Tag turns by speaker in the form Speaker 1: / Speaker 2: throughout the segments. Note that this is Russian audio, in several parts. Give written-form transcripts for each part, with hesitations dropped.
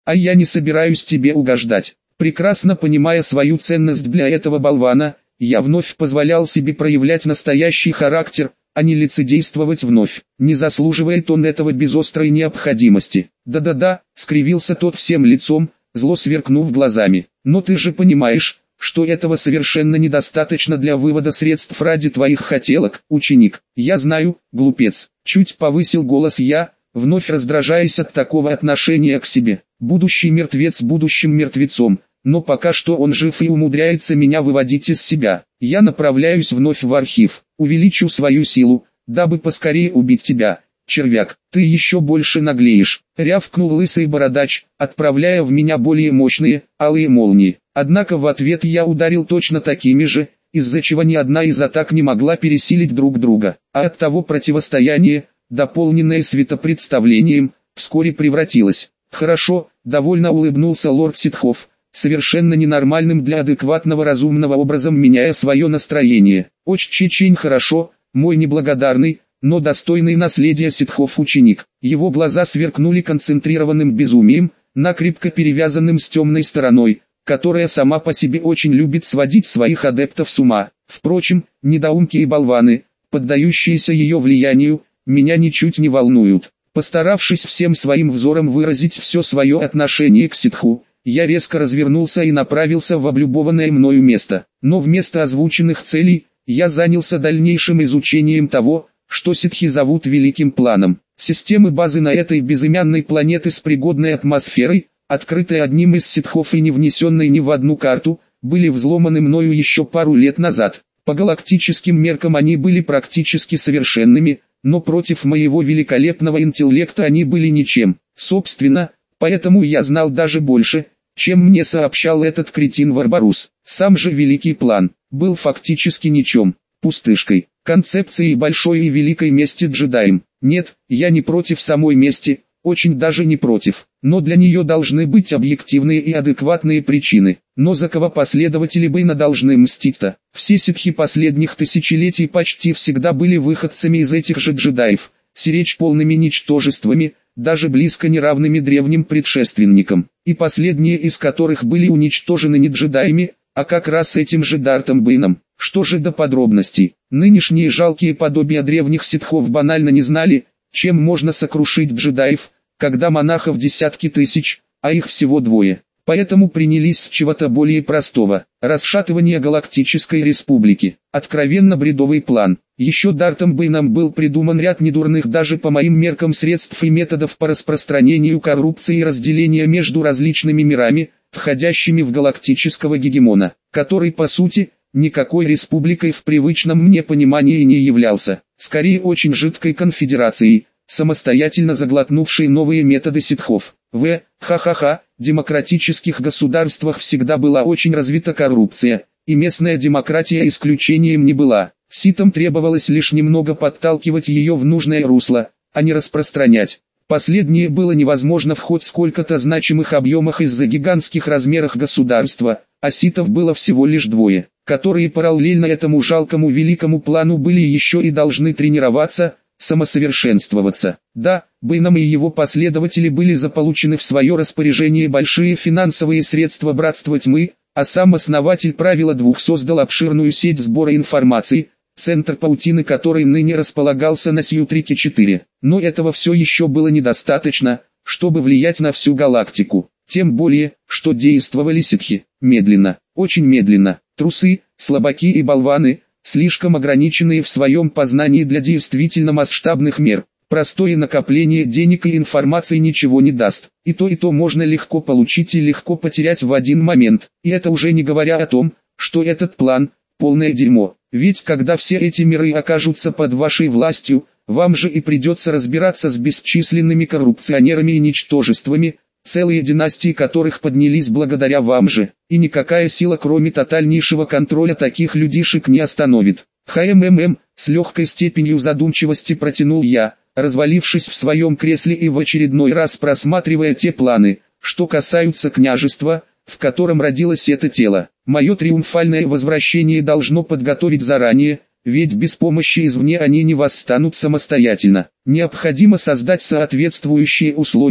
Speaker 1: А я не собираюсь тебе угождать. Прекрасно понимая свою ценность для этого болвана, я вновь позволял себе проявлять настоящий характер, а не лицедействовать вновь. Не заслуживает он этого без острой необходимости. Да-да-да, скривился тот всем лицом, зло сверкнув глазами. Но ты же понимаешь, что этого совершенно недостаточно для вывода средств ради твоих хотелок, ученик. Я знаю, глупец. Чуть повысил голос я, вновь раздражаясь от такого отношения к себе. Будущий мертвец будущим мертвецом. Но пока что он жив и умудряется меня выводить из себя. Я направляюсь вновь в архив, увеличу свою силу, дабы поскорее убить тебя, червяк. Ты еще больше наглеешь, рявкнул лысый бородач, отправляя в меня более мощные, алые молнии. Однако в ответ я ударил точно такими же, из-за чего ни одна из атак не могла пересилить друг друга. А оттого противостояние, дополненное светопредставлением, вскоре превратилось. Хорошо, довольно улыбнулся лорд Ситхов, совершенно ненормальным для адекватного разумного образом меняя свое настроение. Очень хорошо, мой неблагодарный, но достойный наследия ситхов ученик. Его глаза сверкнули концентрированным безумием, накрепко перевязанным с темной стороной, которая сама по себе очень любит сводить своих адептов с ума. Впрочем, недоумки и болваны, поддающиеся ее влиянию, меня ничуть не волнуют. Постаравшись всем своим взором выразить все свое отношение к ситху, я резко развернулся и направился в облюбованное мною место. Но вместо озвученных целей, я занялся дальнейшим изучением того, что ситхи зовут Великим Планом. Системы базы на этой безымянной планете с пригодной атмосферой, открытые одним из ситхов и не внесенные ни в одну карту, были взломаны мною еще пару лет назад. По галактическим меркам они были практически совершенными, но против моего великолепного интеллекта они были ничем. Собственно, поэтому я знал даже больше, чем мне сообщал этот кретин Варбарус. Сам же Великий План был фактически ничем, пустышкой, концепцией большой и великой мести джедаям. Нет, я не против самой мести, очень даже не против, но для нее должны быть объективные и адекватные причины. Но за кого последователи Бэйна должны мстить-то? Все ситхи последних тысячелетий почти всегда были выходцами из этих же джедаев, сиречь полными ничтожествами, даже близко не равными древним предшественникам, и последние из которых были уничтожены не джедаями, а как раз этим же Дартом Бэйном. Что же до подробностей? Нынешние жалкие подобия древних ситхов банально не знали, чем можно сокрушить джедаев, когда монахов десятки тысяч, а их всего двое. Поэтому принялись с чего-то более простого – расшатывания Галактической Республики. Откровенно бредовый план. Еще Дартом Бэйном был придуман ряд недурных даже по моим меркам средств и методов по распространению коррупции и разделения между различными мирами, входящими в галактического гегемона, который по сути, никакой республикой в привычном мне понимании не являлся, скорее очень жидкой конфедерацией, самостоятельно заглотнувшей новые методы ситхов. В демократических государствах всегда была очень развита коррупция, и местная демократия исключением не была. Ситам требовалось лишь немного подталкивать ее в нужное русло, а не распространять. Последнее было невозможно в хоть сколько-то значимых объемах из-за гигантских размеров государства, а ситов было всего лишь двое, которые параллельно этому жалкому великому плану были еще и должны тренироваться, самосовершенствоваться. Да, Бэйном и его последователи были заполучены в свое распоряжение большие финансовые средства Братства Тьмы, а сам основатель правила двух создал обширную сеть сбора информации, центр паутины которой ныне располагался на Сьютрике-4. Но этого все еще было недостаточно, чтобы влиять на всю галактику. Тем более, что действовали ситхи медленно, очень медленно. Трусы, слабаки и болваны, слишком ограниченные в своем познании для действительно масштабных мер. Простое накопление денег и информации ничего не даст. И то можно легко получить и легко потерять в один момент. И это уже не говоря о том, что этот план – полное дерьмо. Ведь когда все эти миры окажутся под вашей властью, вам же и придется разбираться с бесчисленными коррупционерами и ничтожествами, целые династии которых поднялись благодаря вам же. И никакая сила кроме тотальнейшего контроля таких людишек не остановит. С легкой степенью задумчивости протянул я, развалившись в своем кресле и в очередной раз просматривая те планы, что касаются княжества, в котором родилось это тело. Мое триумфальное возвращение должно подготовить заранее, ведь без помощи извне они не восстанут самостоятельно. Необходимо создать соответствующие условия,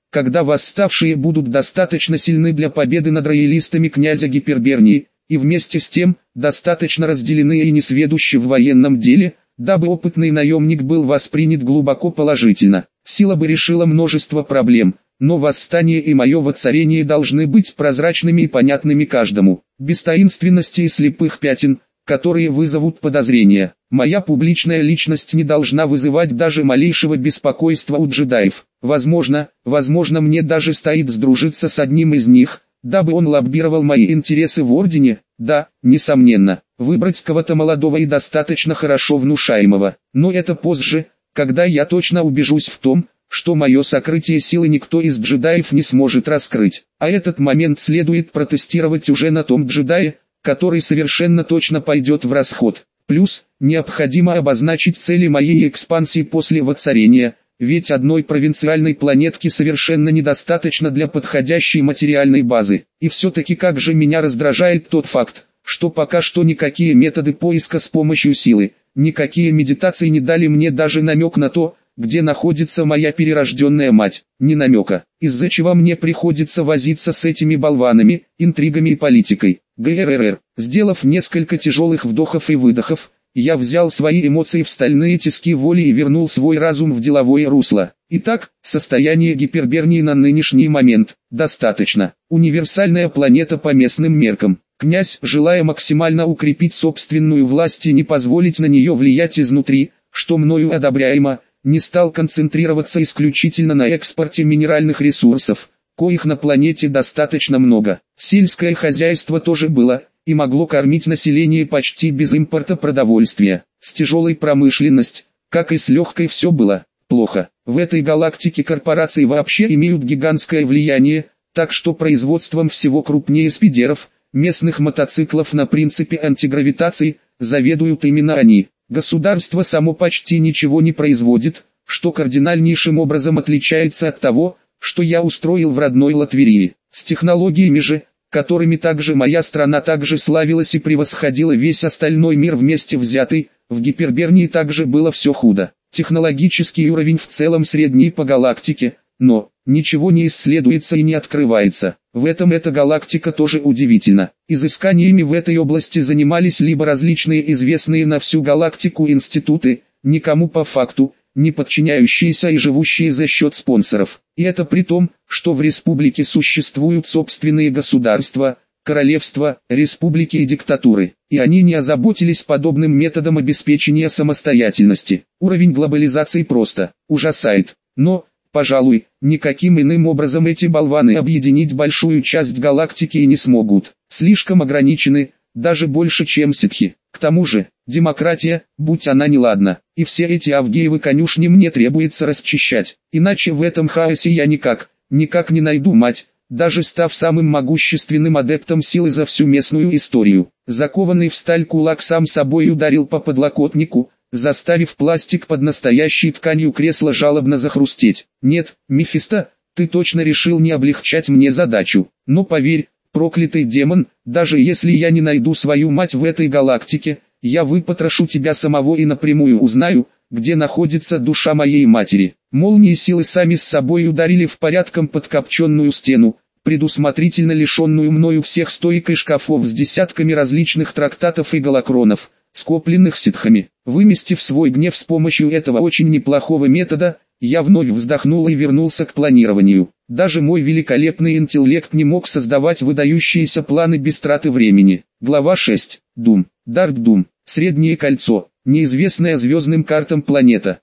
Speaker 1: когда восставшие будут достаточно сильны для победы над роялистами князя Гипербернии, и вместе с тем, достаточно разделены и несведущи в военном деле, дабы опытный наемник был воспринят глубоко положительно. Сила бы решила множество проблем, но восстание и мое воцарение должны быть прозрачными и понятными каждому, без таинственности и слепых пятен, которые вызовут подозрения. Моя публичная личность не должна вызывать даже малейшего беспокойства у джедаев. Возможно, мне даже стоит сдружиться с одним из них, дабы он лоббировал мои интересы в Ордене. Да, несомненно, выбрать кого-то молодого и достаточно хорошо внушаемого. Но это позже, когда я точно убежусь в том, что мое сокрытие силы никто из джедаев не сможет раскрыть. А этот момент следует протестировать уже на том джедае, который совершенно точно пойдет в расход. Плюс, необходимо обозначить цели моей экспансии после воцарения, ведь одной провинциальной планетки совершенно недостаточно для подходящей материальной базы. И все-таки как же меня раздражает тот факт, что пока что никакие методы поиска с помощью силы, никакие медитации не дали мне даже намек на то, где находится моя перерожденная мать, ни намека, из-за чего мне приходится возиться с этими болванами, интригами и политикой. ГРР. Сделав несколько тяжелых вдохов и выдохов, я взял свои эмоции в стальные тиски воли и вернул свой разум в деловое русло. Итак, состояние Гипербернии на нынешний момент достаточно. Универсальная планета по местным меркам. Князь, желая максимально укрепить собственную власть и не позволить на нее влиять изнутри, что мною одобряемо, не стал концентрироваться исключительно на экспорте минеральных ресурсов, коих на планете достаточно много. Сельское хозяйство тоже было, и могло кормить население почти без импорта продовольствия. С тяжелой промышленностью, как и с легкой, все было плохо. В этой галактике корпорации вообще имеют гигантское влияние, так что производством всего крупнее спидеров, местных мотоциклов на принципе антигравитации, заведуют именно они. Государство само почти ничего не производит, что кардинальнейшим образом отличается от того, что я устроил в родной Латверии. С технологиями же, которыми также моя страна также славилась и превосходила весь остальной мир вместе взятый, в Гипербернии также было все худо. Технологический уровень в целом средний по галактике, но ничего не исследуется и не открывается. В этом эта галактика тоже удивительна. Изысканиями в этой области занимались либо различные известные на всю галактику институты, никому по факту, не подчиняющиеся и живущие за счет спонсоров. И это при том, что в республике существуют собственные государства, королевства, республики и диктатуры. И они не озаботились подобным методом обеспечения самостоятельности. Уровень глобализации просто ужасает. Но, пожалуй, никаким иным образом эти болваны объединить большую часть галактики и не смогут. Слишком ограничены, даже больше чем ситхи. К тому же, демократия, будь она неладна, и все эти Авгиевы конюшни мне требуется расчищать. Иначе в этом хаосе я никак не найду мать, даже став самым могущественным адептом силы за всю местную историю. Закованный в сталь кулак сам собой ударил по подлокотнику, заставив пластик под настоящей тканью кресла жалобно захрустеть. Нет, Мефисто, ты точно решил не облегчать мне задачу. Но поверь, проклятый демон, даже если я не найду свою мать в этой галактике, я выпотрошу тебя самого и напрямую узнаю, где находится душа моей матери. Молнии силы сами с собой ударили в порядком подкопченную стену, предусмотрительно лишенную мною всех стоек и шкафов с десятками различных трактатов и голокронов, скопленных ситхами. Выместив свой гнев с помощью этого очень неплохого метода, я вновь вздохнул и вернулся к планированию. Даже мой великолепный интеллект не мог создавать выдающиеся планы без траты времени. Глава 6. Дум. Дарк Дум. Среднее кольцо. Неизвестная звездным картам планета.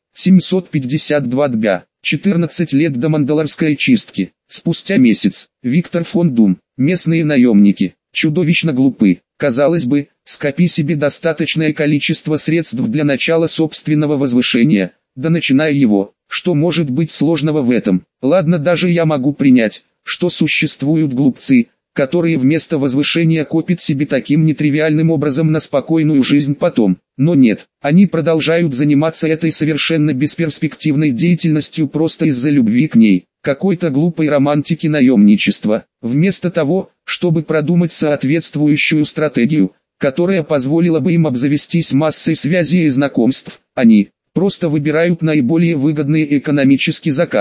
Speaker 1: 752 дбя. 14 лет до Мандалорской чистки. Спустя месяц. Виктор фон Дум. Местные наемники. Чудовищно глупы. Казалось бы, скопи себе достаточное количество средств для начала собственного возвышения, да начиная его. Что может быть сложного в этом? Ладно, даже я могу принять, что существуют глупцы, которые вместо возвышения копят себе таким нетривиальным образом на спокойную жизнь потом. Но нет, они продолжают заниматься этой совершенно бесперспективной деятельностью просто из-за любви к ней, какой-то глупой романтики наемничества. Вместо того, чтобы продумать соответствующую стратегию, которая позволила бы им обзавестись массой связей и знакомств, они просто выбирают наиболее выгодные экономические заказы.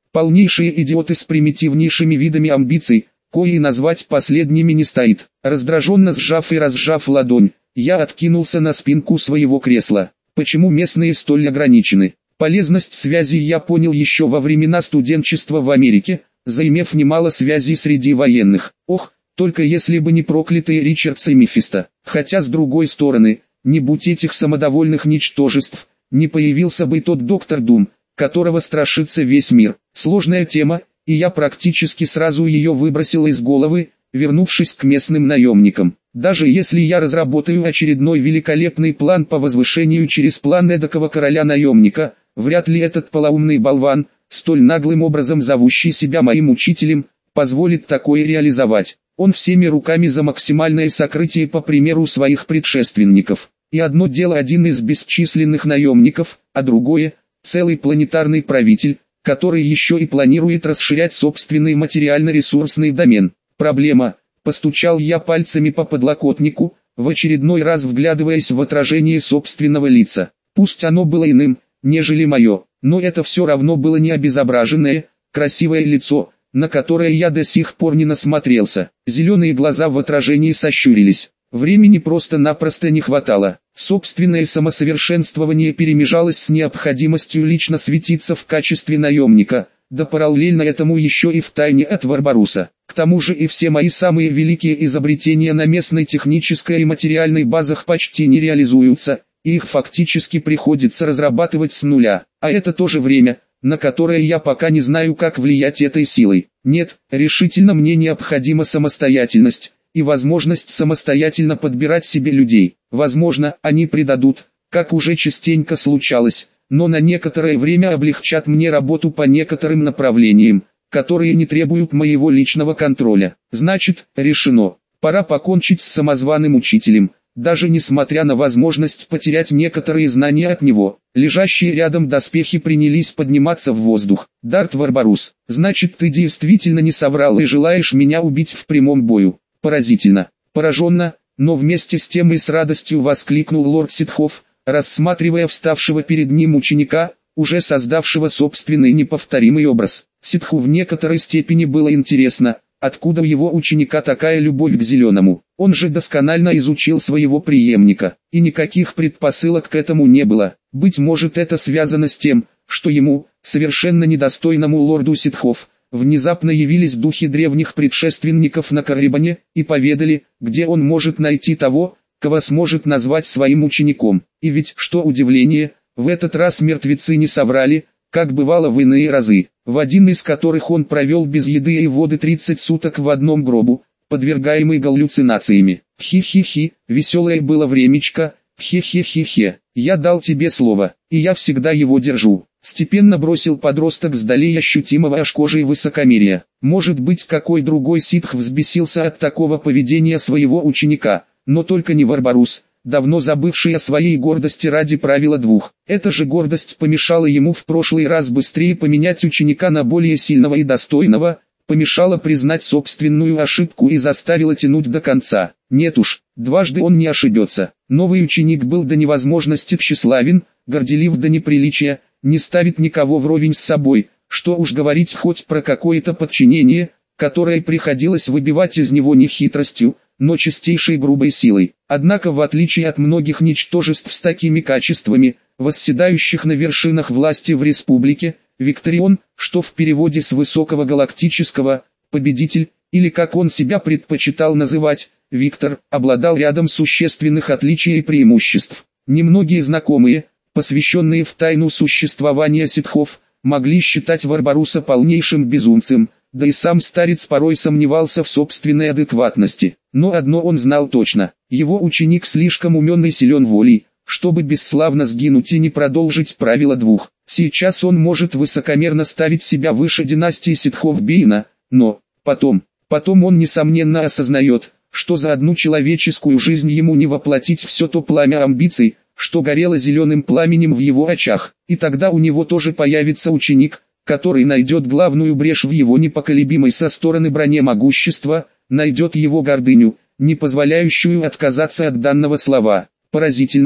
Speaker 1: Полнейшие идиоты с примитивнейшими видами амбиций, кои назвать последними не стоит. Раздраженно сжав и разжав ладонь, я откинулся на спинку своего кресла. Почему местные столь ограничены? Полезность связей я понял еще во времена студенчества в Америке, заимев немало связей среди военных. Ох, только если бы не проклятые Ричардс и Мефисто. Хотя с другой стороны, не будь этих самодовольных ничтожеств, не появился бы тот доктор Дум, которого страшится весь мир. Сложная тема, и я практически сразу ее выбросил из головы, вернувшись к местным наемникам. Даже если я разработаю очередной великолепный план по возвышению через план эдакого короля-наемника, вряд ли этот полоумный болван, столь наглым образом зовущий себя моим учителем, позволит такое реализовать. Он всеми руками за максимальное сокрытие по примеру своих предшественников. И одно дело один из бесчисленных наемников, а другое – целый планетарный правитель, который еще и планирует расширять собственный материально-ресурсный домен. Проблема. Постучал я пальцами по подлокотнику, в очередной раз вглядываясь в отражение собственного лица. Пусть оно было иным, нежели мое, но это все равно было не обезображенное, красивое лицо, на которое я до сих пор не насмотрелся. Зеленые глаза в отражении сощурились. Времени просто-напросто не хватало. Собственное самосовершенствование перемежалось с необходимостью лично светиться в качестве наемника, да параллельно этому еще и втайне от Варбаруса. К тому же и все мои самые великие изобретения на местной технической и материальной базах почти не реализуются, и их фактически приходится разрабатывать с нуля. А это тоже время, на которое я пока не знаю, как влиять этой силой. Нет, решительно мне необходима самостоятельность и возможность самостоятельно подбирать себе людей. Возможно, они предадут, как уже частенько случалось, но на некоторое время облегчат мне работу по некоторым направлениям, которые не требуют моего личного контроля. Значит, решено. Пора покончить с самозваным учителем, даже несмотря на возможность потерять некоторые знания от него. Лежащие рядом доспехи принялись подниматься в воздух. Дарт Варбарус, значит ты действительно не соврал и желаешь меня убить в прямом бою. Поразительно. Пораженно, но вместе с тем и с радостью воскликнул лорд Ситхов, рассматривая вставшего перед ним ученика, уже создавшего собственный неповторимый образ. Ситху в некоторой степени было интересно, откуда у его ученика такая любовь к зеленому. Он же досконально изучил своего преемника, и никаких предпосылок к этому не было. Быть может, это связано с тем, что ему, совершенно недостойному лорду Ситхов, внезапно явились духи древних предшественников на Каррибане и поведали, где он может найти того, кого сможет назвать своим учеником. И ведь, что удивление, в этот раз мертвецы не соврали, как бывало в иные разы, в один из которых он провел без еды и воды 30 суток в одном гробу, подвергаемый галлюцинациями. Хи-хи-хи, веселое было времечко, хе-хе-хе-хе, я дал тебе слово, и я всегда его держу. Степенно бросил подросток с долей ощутимого аж кожей высокомерия. Может быть, какой другой ситх взбесился от такого поведения своего ученика, но только не Варбарус, давно забывший о своей гордости ради правила двух. Эта же гордость помешала ему в прошлый раз быстрее поменять ученика на более сильного и достойного, помешала признать собственную ошибку и заставила тянуть до конца. Нет уж, дважды он не ошибется. Новый ученик был до невозможности тщеславен, горделив до неприличия, не ставит никого вровень с собой, что уж говорить хоть про какое-то подчинение, которое приходилось выбивать из него не хитростью, но чистейшей грубой силой. Однако в отличие от многих ничтожеств с такими качествами, восседающих на вершинах власти в республике, Викторион, что в переводе с высокого галактического, победитель, или как он себя предпочитал называть, Виктор, обладал рядом существенных отличий и преимуществ. Немногие знакомые, посвященные в тайну существования ситхов, могли считать Варбаруса полнейшим безумцем, да и сам старец порой сомневался в собственной адекватности. Но одно он знал точно: его ученик слишком умен и силен волей, чтобы бесславно сгинуть и не продолжить правило двух. Сейчас он может высокомерно ставить себя выше династии ситхов Бейна, но потом он несомненно осознает, что за одну человеческую жизнь ему не воплотить все то пламя амбиций, что горело зеленым пламенем в его очах, и тогда у него тоже появится ученик, который найдет главную брешь в его непоколебимой со стороны броне могущества, найдет его гордыню, не позволяющую отказаться от данного слова. Поразительно,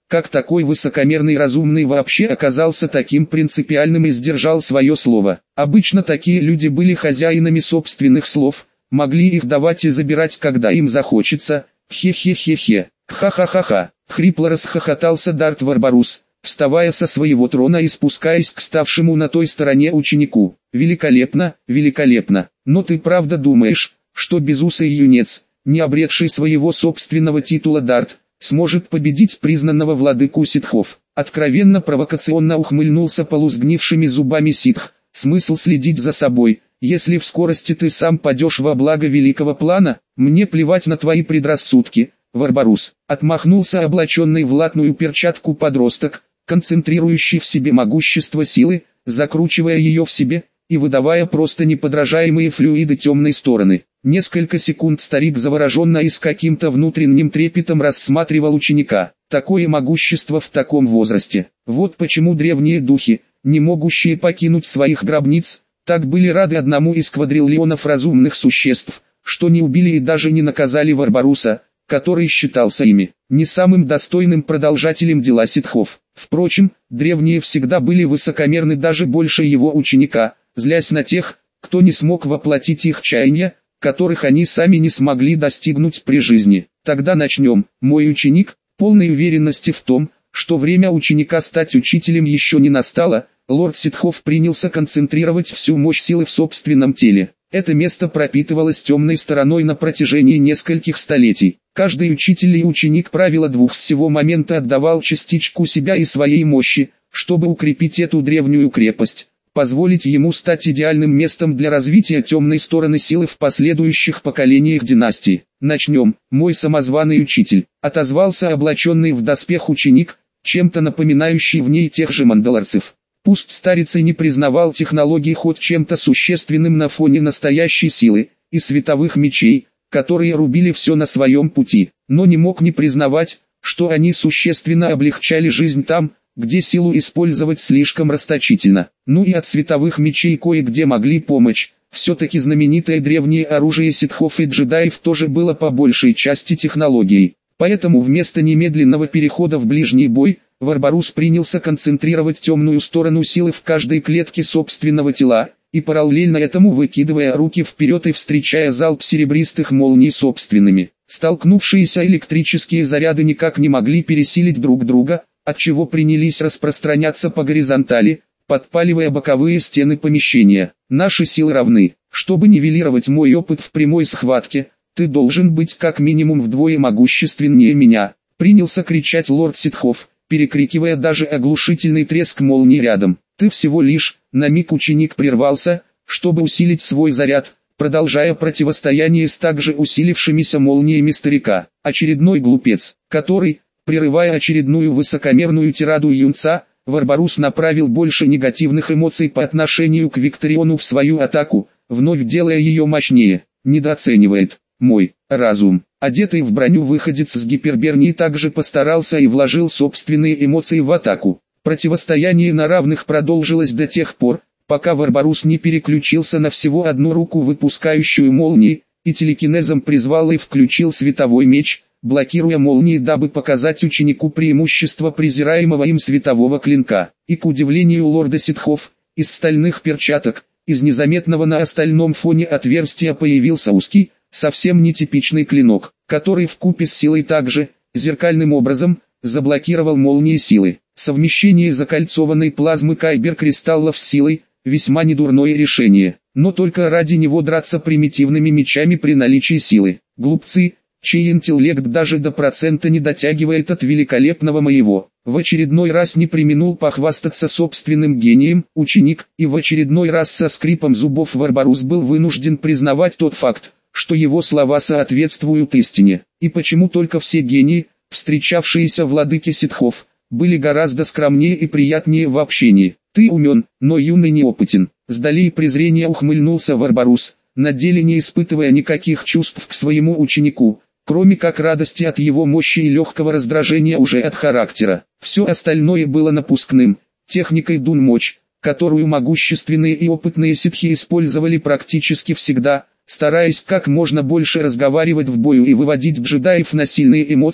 Speaker 1: как такой высокомерный разумный вообще оказался таким принципиальным и сдержал свое слово. Обычно такие люди были хозяинами собственных слов, могли их давать и забирать, когда им захочется. Хе-хе-хе-хе, ха-ха-ха-ха, хрипло расхохотался Дарт Варбарус, вставая со своего трона и спускаясь к ставшему на той стороне ученику. Великолепно, великолепно, но ты правда думаешь, что безусый юнец, не обретший своего собственного титула Дарт, сможет победить признанного владыку ситхов? Откровенно провокационно ухмыльнулся полусгнившими зубами ситх. Смысл следить за собой, если в скорости ты сам падешь во благо великого плана? Мне плевать на твои предрассудки, Варбарус. Отмахнулся облаченный в латную перчатку подросток, концентрирующий в себе могущество силы, закручивая ее в себе и выдавая просто неподражаемые флюиды темной стороны. Несколько секунд старик завороженно и с каким-то внутренним трепетом рассматривал ученика. Такое могущество в таком возрасте. Вот почему древние духи, не могущие покинуть своих гробниц, так были рады одному из квадриллионов разумных существ, что не убили и даже не наказали Варбаруса, который считался ими не самым достойным продолжателем дела ситхов. Впрочем, древние всегда были высокомерны даже больше его ученика, злясь на тех, кто не смог воплотить их чаяния, которых они сами не смогли достигнуть при жизни. Тогда начнем, мой ученик. Полной уверенности в том, что время ученика стать учителем еще не настало, лорд Ситхов принялся концентрировать всю мощь силы в собственном теле. Это место пропитывалось темной стороной на протяжении нескольких столетий. Каждый учитель и ученик правила двух с сего момента отдавал частичку себя и своей мощи, чтобы укрепить эту древнюю крепость, позволить ему стать идеальным местом для развития темной стороны силы в последующих поколениях династии. «Начнем, мой самозваный учитель», — отозвался облаченный в доспех ученик, чем-то напоминающий в ней тех же мандалорцев. Пусть старец и не признавал технологии хоть чем-то существенным на фоне настоящей силы и световых мечей, которые рубили все на своем пути, но не мог не признавать, что они существенно облегчали жизнь там, где силу использовать слишком расточительно. Ну и от световых мечей кое-где могли помочь. Все-таки знаменитое древнее оружие ситхов и джедаев тоже было по большей части технологией. Поэтому вместо немедленного перехода в ближний бой, Варбарус принялся концентрировать темную сторону силы в каждой клетке собственного тела, и параллельно этому выкидывая руки вперед и встречая залп серебристых молний собственными. Столкнувшиеся электрические заряды никак не могли пересилить друг друга, отчего принялись распространяться по горизонтали, подпаливая боковые стены помещения. Наши силы равны. Чтобы нивелировать мой опыт в прямой схватке, ты должен быть как минимум вдвое могущественнее меня, принялся кричать лорд Ситхов, перекрикивая даже оглушительный треск молний рядом. Ты всего лишь, на миг ученик прервался, чтобы усилить свой заряд, продолжая противостояние с также усилившимися молниями старика. Очередной глупец, который, прерывая очередную высокомерную тираду юнца, Варбарус направил больше негативных эмоций по отношению к Викториону в свою атаку, вновь делая ее мощнее. Недооценивает мой разум. Одетый в броню выходец с гипербернии также постарался и вложил собственные эмоции в атаку. Противостояние на равных продолжилось до тех пор, пока Варбарус не переключился на всего одну руку, выпускающую молнии, и телекинезом призвал и включил световой меч, блокируя молнии, дабы показать ученику преимущество презираемого им светового клинка. И к удивлению лорда Ситхов, из стальных перчаток, из незаметного на остальном фоне отверстия появился узкий, совсем нетипичный клинок, который вкупе с силой также, зеркальным образом, заблокировал молнии силы. Совмещение закольцованной плазмы кайбер-кристаллов с силой – весьма недурное решение, но только ради него драться примитивными мечами при наличии силы. Глупцы, чей интеллект даже до процента не дотягивает от великолепного моего. В очередной раз не преминул похвастаться собственным гением ученик, и в очередной раз со скрипом зубов Варбарус был вынужден признавать тот факт, что его слова соответствуют истине. И почему только все гении, встречавшиеся владыке ситхов, были гораздо скромнее и приятнее в общении. Ты умен, но юный неопытен. С долей презрения ухмыльнулся Варбарус, на деле не испытывая никаких чувств к своему ученику, кроме как радости от его мощи и легкого раздражения уже от характера. Все остальное было напускным, техникой дун-мочь, которую могущественные и опытные ситхи использовали практически всегда, стараясь как можно больше разговаривать в бою и выводить джедаев на сильные эмоции,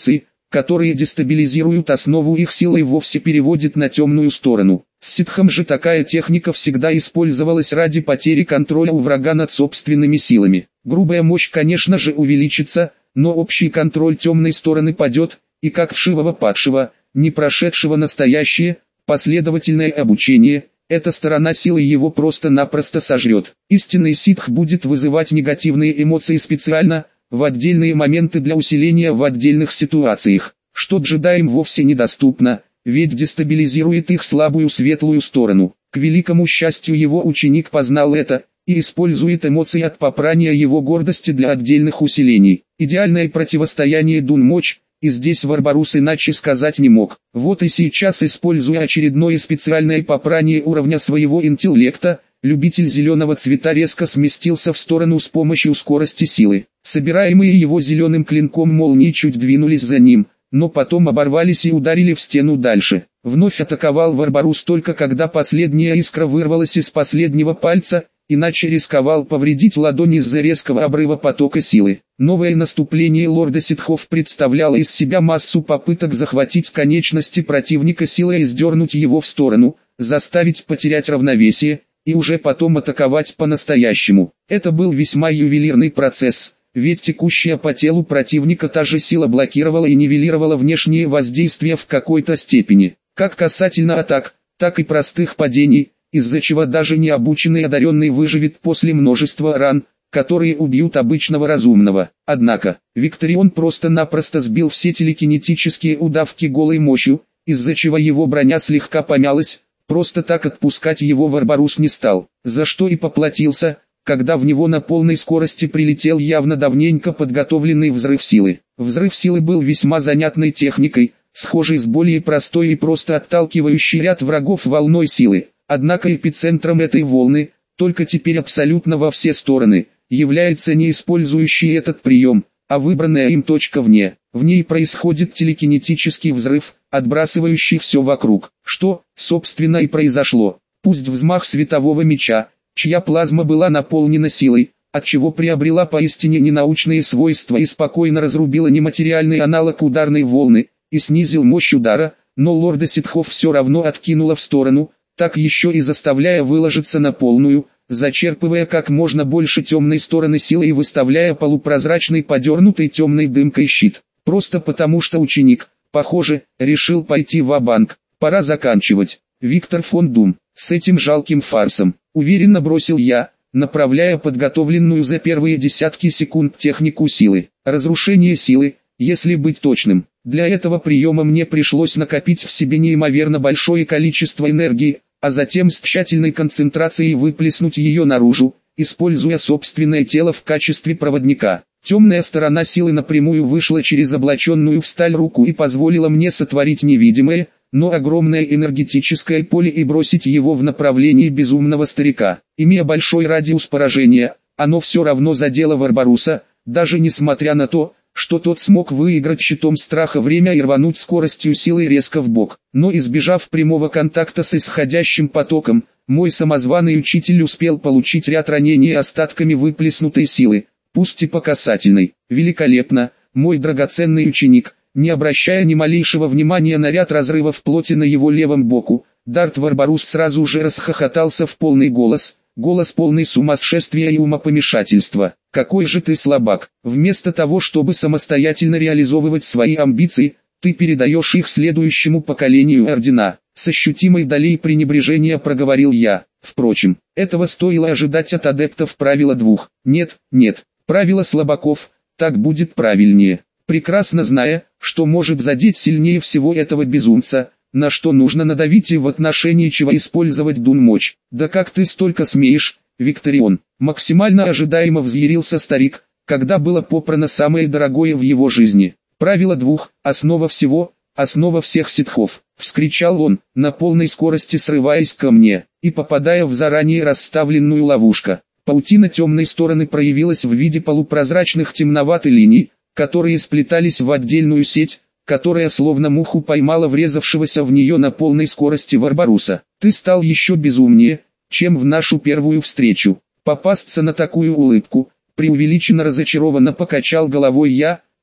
Speaker 1: которые дестабилизируют основу их силы и вовсе переводят на темную сторону. С ситхом же такая техника всегда использовалась ради потери контроля у врага над собственными силами. Грубая мощь, конечно же, увеличится, но общий контроль темной стороны падет, и как вшивого падшего, не прошедшего настоящее, последовательное обучение, эта сторона силы его просто-напросто сожрет. Истинный ситх будет вызывать негативные эмоции специально, в отдельные моменты для усиления в отдельных ситуациях, что джедаям вовсе недоступно, ведь дестабилизирует их слабую светлую сторону. К великому счастью его ученик познал это, и использует эмоции от попрания его гордости для отдельных усилений. Идеальное противостояние Дун-Моч, и здесь Варбарус иначе сказать не мог. Вот и сейчас, используя очередное специальное попрание уровня своего интеллекта, любитель зеленого цвета резко сместился в сторону с помощью скорости силы. Собираемые его зеленым клинком молнии чуть двинулись за ним, но потом оборвались и ударили в стену дальше. Вновь атаковал Варбарус только когда последняя искра вырвалась из последнего пальца, иначе рисковал повредить ладонь из-за резкого обрыва потока силы. Новое наступление лорда ситхов представляло из себя массу попыток захватить конечности противника силой и сдернуть его в сторону, заставить потерять равновесие, и уже потом атаковать по-настоящему. Это был весьма ювелирный процесс, ведь текущая по телу противника та же сила блокировала и нивелировала внешние воздействия в какой-то степени, как касательно атак, так и простых падений, из-за чего даже необученный одаренный выживет после множества ран, которые убьют обычного разумного. Однако, Викторион просто-напросто сбил все телекинетические удавки голой мощью, из-за чего его броня слегка помялась, просто так отпускать его Варбарус не стал, за что и поплатился, когда в него на полной скорости прилетел явно давненько подготовленный взрыв силы. Взрыв силы был весьма занятной техникой, схожей с более простой и просто отталкивающей ряд врагов волной силы. Однако эпицентром этой волны, только теперь абсолютно во все стороны, является не использующий этот прием, а выбранная им точка вне. В ней происходит телекинетический взрыв, отбрасывающий все вокруг, что, собственно, и произошло. Пусть взмах светового меча, чья плазма была наполнена силой, отчего приобрела поистине ненаучные свойства и спокойно разрубила нематериальный аналог ударной волны, и снизил мощь удара, но лорда ситхов все равно откинуло в сторону, так еще и заставляя выложиться на полную, зачерпывая как можно больше темной стороны силы и выставляя полупрозрачный подернутый темной дымкой щит. Просто потому что ученик, похоже, решил пойти ва-банк. Пора заканчивать. Виктор фон Дум, с этим жалким фарсом, уверенно бросил я, направляя подготовленную за первые десятки секунд технику силы. Разрушение силы, если быть точным. Для этого приема мне пришлось накопить в себе неимоверно большое количество энергии, а затем с тщательной концентрацией выплеснуть ее наружу, используя собственное тело в качестве проводника. Темная сторона силы напрямую вышла через облаченную в сталь руку и позволила мне сотворить невидимое, но огромное энергетическое поле и бросить его в направлении безумного старика. Имея большой радиус поражения, оно все равно задело Варбаруса, даже несмотря на то, что тот смог выиграть щитом страха время и рвануть скоростью силы резко вбок. Но избежав прямого контакта с исходящим потоком, мой самозваный учитель успел получить ряд ранений остатками выплеснутой силы, пусть и по касательной. Великолепно, мой драгоценный ученик, не обращая ни малейшего внимания на ряд разрывов плоти на его левом боку, Дарт Варбарус сразу же расхохотался в полный голос, голос полный сумасшествия и умопомешательства. «Какой же ты слабак! Вместо того, чтобы самостоятельно реализовывать свои амбиции, ты передаешь их следующему поколению ордена». С ощутимой долей пренебрежения проговорил я. Впрочем, этого стоило ожидать от адептов правила двух. Нет, правило слабаков, так будет правильнее. Прекрасно зная, что может задеть сильнее всего этого безумца, на что нужно надавить и в отношении чего использовать Дун-Моч. «Да как ты столько смеешь, Викторион?» Максимально ожидаемо взъярился старик, когда было попрано самое дорогое в его жизни. «Правило двух, основа всего, основа всех ситхов!» — вскричал он, на полной скорости срываясь ко мне, и попадая в заранее расставленную ловушку. Паутина темной стороны проявилась в виде полупрозрачных темноватой линий, которые сплетались в отдельную сеть, которая словно муху поймала врезавшегося в нее на полной скорости Варбаруса. «Ты стал еще безумнее, чем в нашу первую встречу». Попасться на такую улыбку, преувеличенно разочарованно покачал головой я,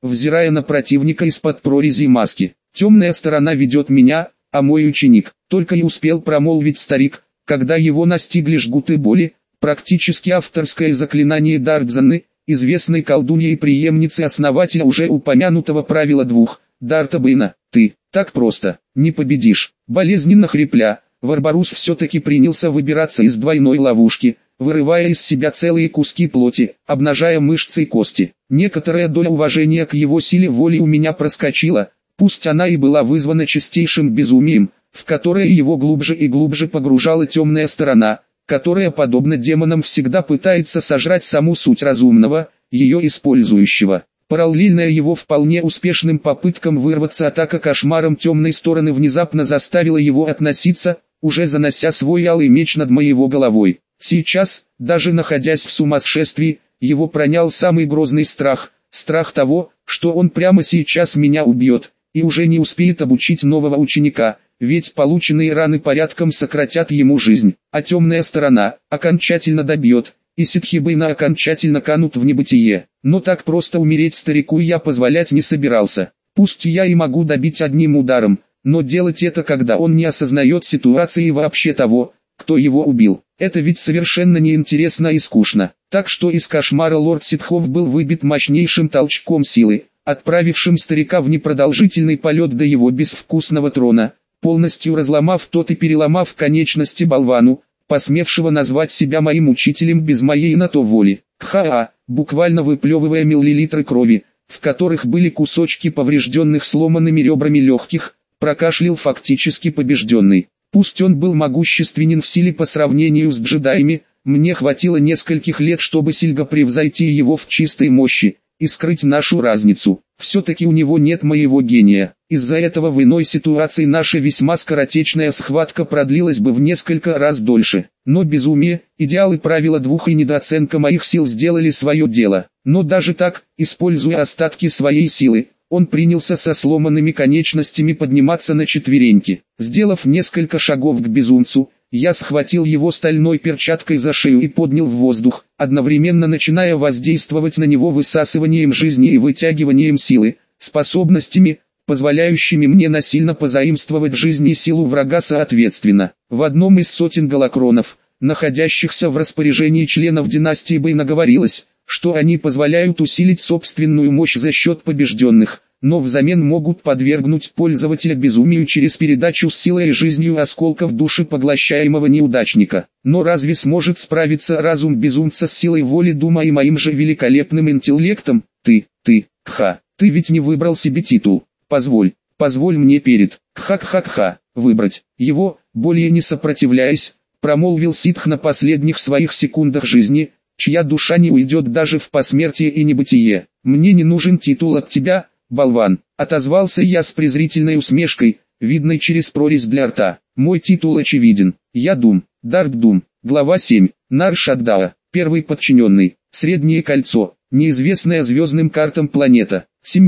Speaker 1: взирая на противника из-под прорези маски. «Темная сторона ведет меня, а мой ученик», только и успел промолвить старик, когда его настигли жгуты боли, практически авторское заклинание Дартзаны, известной колдуньи и преемницы основателя уже упомянутого правила двух, Дарта Бэйна. «Ты, так просто, не победишь». Болезненно хрипля, Варбарус все-таки принялся выбираться из двойной ловушки, вырывая из себя целые куски плоти, обнажая мышцы и кости. Некоторая доля уважения к его силе воли у меня проскочила, пусть она и была вызвана чистейшим безумием, в которое его глубже и глубже погружала темная сторона, которая, подобно демонам, всегда пытается сожрать саму суть разумного, ее использующего. Параллельная его вполне успешным попыткам вырваться атака кошмаром темной стороны внезапно заставила его относиться, уже занося свой алый меч над моей головой. Сейчас, даже находясь в сумасшествии, его пронял самый грозный страх, страх того, что он прямо сейчас меня убьет, и уже не успеет обучить нового ученика, ведь полученные раны порядком сократят ему жизнь, а темная сторона окончательно добьет, и Ситхи Бэйна окончательно канут в небытие. Но так просто умереть старику я позволять не собирался. Пусть я и могу добить одним ударом, но делать это, когда он не осознает ситуации и вообще того, кто его убил, это ведь совершенно неинтересно и скучно. Так что из кошмара лорд Ситхов был выбит мощнейшим толчком силы, отправившим старика в непродолжительный полет до его безвкусного трона, полностью разломав тот и переломав конечности болвану, посмевшего назвать себя моим учителем без моей на то воли. Кха-а, буквально выплевывая миллилитры крови, в которых были кусочки поврежденных сломанными ребрами легких, прокашлял фактически побежденный. Пусть он был могущественен в силе по сравнению с джедаями, мне хватило нескольких лет, чтобы сильно превзойти его в чистой мощи, и скрыть нашу разницу. Все-таки у него нет моего гения. Из-за этого в иной ситуации наша весьма скоротечная схватка продлилась бы в несколько раз дольше. Но безумие, идеалы правила двух и недооценка моих сил сделали свое дело. Но даже так, используя остатки своей силы, он принялся со сломанными конечностями подниматься на четвереньки. Сделав несколько шагов к безумцу, я схватил его стальной перчаткой за шею и поднял в воздух, одновременно начиная воздействовать на него высасыванием жизни и вытягиванием силы, способностями, позволяющими мне насильно позаимствовать жизнь и силу врага соответственно. В одном из сотен голокронов, находящихся в распоряжении членов династии Бэйна, говорилось, что они позволяют усилить собственную мощь за счет побежденных, но взамен могут подвергнуть пользователя безумию через передачу с силой и жизнью осколков души поглощаемого неудачника. Но разве сможет справиться разум безумца с силой воли дума и моим же великолепным интеллектом? Ты ведь не выбрал себе титул. Позволь мне перед выбрать его, более не сопротивляясь, промолвил ситх на последних своих секундах жизни, чья душа не уйдет даже в посмертие и небытие. Мне не нужен титул от тебя, болван, отозвался я с презрительной усмешкой, видной через прорезь для рта. Мой титул очевиден. Я Дум, Дарт Дум, глава 7, Нар Шаддаа, первый подчиненный, Среднее кольцо, неизвестная звездным картам планета,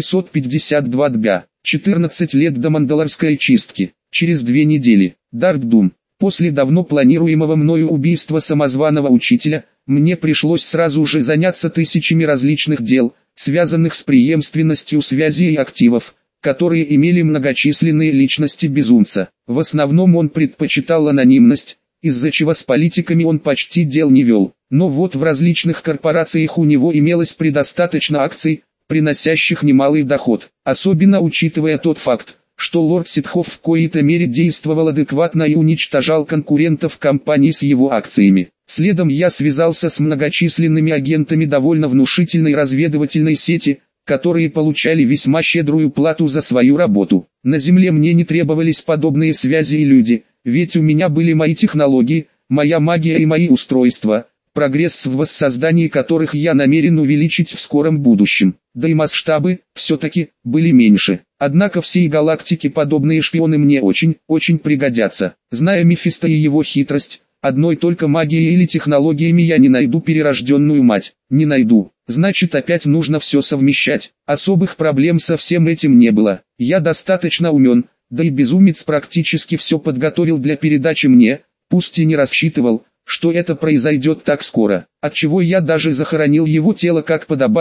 Speaker 1: 752 дбя, 14 лет до Мандалорской чистки. Через 2 недели, Дарт Дум. После давно планируемого мною убийства самозваного учителя, мне пришлось сразу же заняться тысячами различных дел, связанных с преемственностью связей и активов, которые имели многочисленные личности безумца. В основном он предпочитал анонимность, из-за чего с политиками он почти дел не вел. Но вот в различных корпорациях у него имелось предостаточно акций, приносящих немалый доход, особенно учитывая тот факт, что лорд Ситхов в коей-то мере действовал адекватно и уничтожал конкурентов компании с его акциями. Следом я связался с многочисленными агентами довольно внушительной разведывательной сети, которые получали весьма щедрую плату за свою работу. На Земле мне не требовались подобные связи и люди, ведь у меня были мои технологии, моя магия и мои устройства, прогресс в воссоздании которых я намерен увеличить в скором будущем. Да и масштабы, все-таки, были меньше. Однако всей галактике подобные шпионы мне очень пригодятся. Зная Мефисто и его хитрость, одной только магией или технологиями я не найду перерожденную мать. Не найду. Значит, опять нужно все совмещать. Особых проблем со всем этим не было. Я достаточно умен, да и безумец практически все подготовил для передачи мне, пусть и не рассчитывал, что это произойдет так скоро, отчего я даже захоронил его тело как подобает,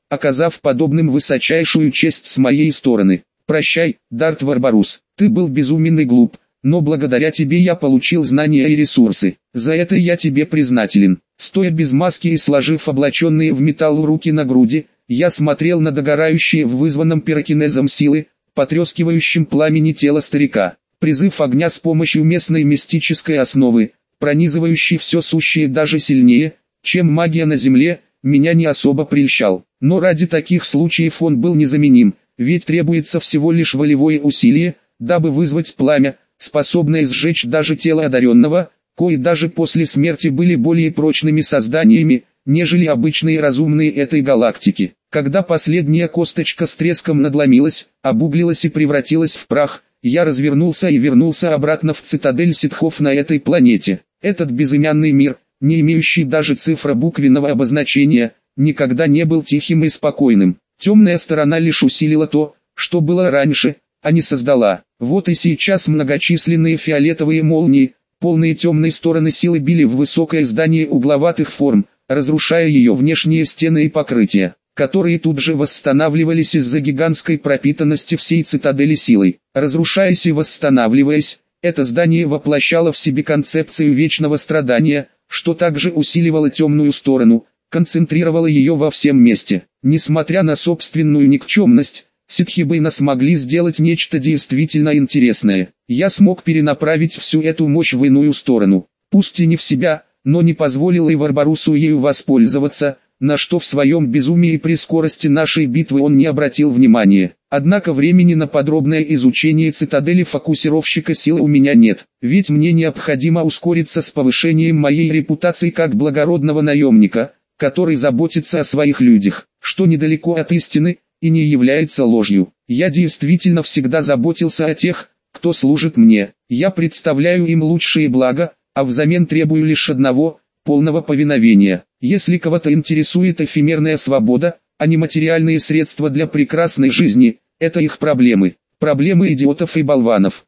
Speaker 1: оказав подобным высочайшую честь с моей стороны. Прощай, Дарт Варбарус, ты был безумен и глуп, но благодаря тебе я получил знания и ресурсы. За это я тебе признателен. Стоя без маски и сложив облаченные в металл руки на груди, я смотрел на догорающие в вызванном пирокинезом силы, потрескивающим пламени тело старика. Призыв огня с помощью местной мистической основы, пронизывающий все сущее даже сильнее, чем магия на земле, меня не особо прельщал. Но ради таких случаев он был незаменим, ведь требуется всего лишь волевое усилие, дабы вызвать пламя, способное сжечь даже тело одаренного, кои даже после смерти были более прочными созданиями, нежели обычные разумные этой галактики. Когда последняя косточка с треском надломилась, обуглилась и превратилась в прах, я развернулся и вернулся обратно в цитадель ситхов на этой планете. Этот безымянный мир, не имеющий даже цифро-буквенного обозначения, никогда не был тихим и спокойным. Темная сторона лишь усилила то, что было раньше, а не создала. Вот и сейчас многочисленные фиолетовые молнии, полные темной стороны силы били в высокое здание угловатых форм, разрушая ее внешние стены и покрытия, которые тут же восстанавливались из-за гигантской пропитанности всей цитадели силой. Разрушаясь и восстанавливаясь, это здание воплощало в себе концепцию вечного страдания, что также усиливало темную сторону, концентрировало ее во всем месте. Несмотря на собственную никчемность, ситхи-бейна смогли сделать нечто действительно интересное. Я смог перенаправить всю эту мощь в иную сторону, пусть и не в себя, но не позволил и Варбарусу ею воспользоваться, на что в своем безумии при скорости нашей битвы он не обратил внимания. Однако времени на подробное изучение цитадели фокусировщика силы у меня нет, ведь мне необходимо ускориться с повышением моей репутации как благородного наемника, который заботится о своих людях, что недалеко от истины и не является ложью. Я действительно всегда заботился о тех, кто служит мне. Я представляю им лучшие блага, а взамен требую лишь одного – полного повиновения. Если кого-то интересует эфемерная свобода, а не материальные средства для прекрасной жизни, это их проблемы. Проблемы идиотов и болванов.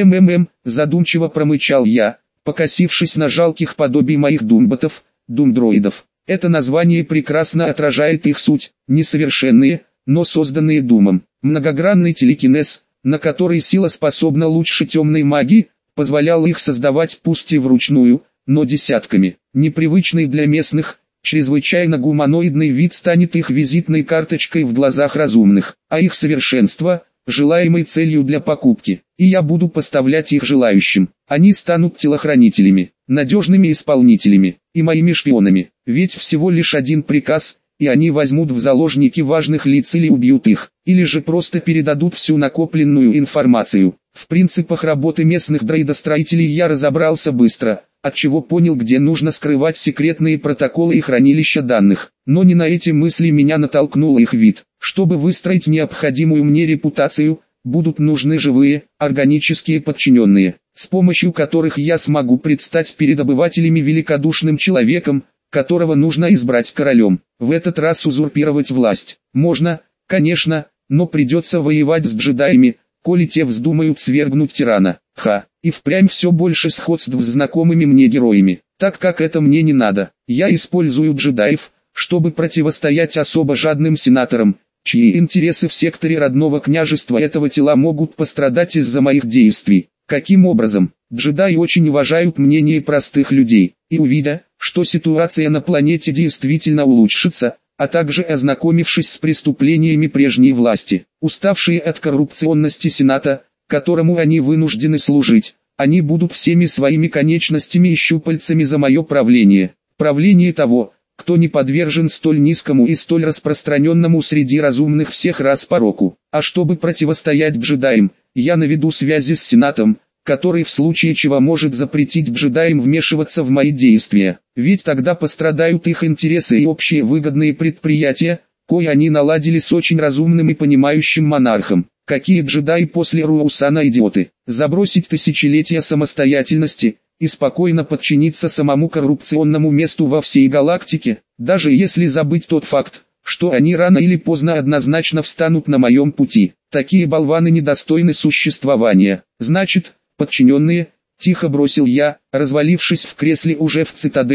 Speaker 1: Задумчиво промычал я, покосившись на жалких подобий моих думботов, думдроидов. Это название прекрасно отражает их суть, несовершенные, но созданные думом. Многогранный телекинез, на который сила способна лучше темной магии, позволял их создавать пусть и вручную, но десятками. Непривычный для местных, чрезвычайно гуманоидный вид станет их визитной карточкой в глазах разумных, а их совершенство – желаемой целью для покупки. И я буду поставлять их желающим. Они станут телохранителями, надежными исполнителями и моими шпионами. Ведь всего лишь один приказ, и они возьмут в заложники важных лиц или убьют их, или же просто передадут всю накопленную информацию. В принципах работы местных дроидостроителей я разобрался быстро, отчего понял, где нужно скрывать секретные протоколы и хранилища данных. Но не на эти мысли меня натолкнул их вид. Чтобы выстроить необходимую мне репутацию, будут нужны живые, органические подчиненные, с помощью которых я смогу предстать перед обывателями великодушным человеком, которого нужно избрать королем. В этот раз узурпировать власть можно, конечно, но придется воевать с джедаями, коли те вздумают свергнуть тирана. И впрямь все больше сходств с знакомыми мне героями. Так как это мне не надо, я использую джедаев, чтобы противостоять особо жадным сенаторам, чьи интересы в секторе родного княжества этого тела могут пострадать из-за моих действий. Каким образом? Джедаи очень уважают мнение простых людей, и увидя, что ситуация на планете действительно улучшится, а также ознакомившись с преступлениями прежней власти, уставшие от коррупционности Сената, которому они вынуждены служить, они будут всеми своими конечностями и щупальцами за мое правление. Правление того, кто не подвержен столь низкому и столь распространенному среди разумных всех рас пороку. А чтобы противостоять джедаям, я наведу связи с Сенатом, который в случае чего может запретить джедаям вмешиваться в мои действия. Ведь тогда пострадают их интересы и общие выгодные предприятия, кои они наладили с очень разумным и понимающим монархом. Какие джедаи после Руаусана идиоты? Забросить тысячелетия самостоятельности и спокойно подчиниться самому коррупционному месту во всей галактике, даже если забыть тот факт, что они рано или поздно однозначно встанут на моем пути. Такие болваны недостойны существования. Значит, подчиненные, тихо бросил я, развалившись в кресле уже в цитадели,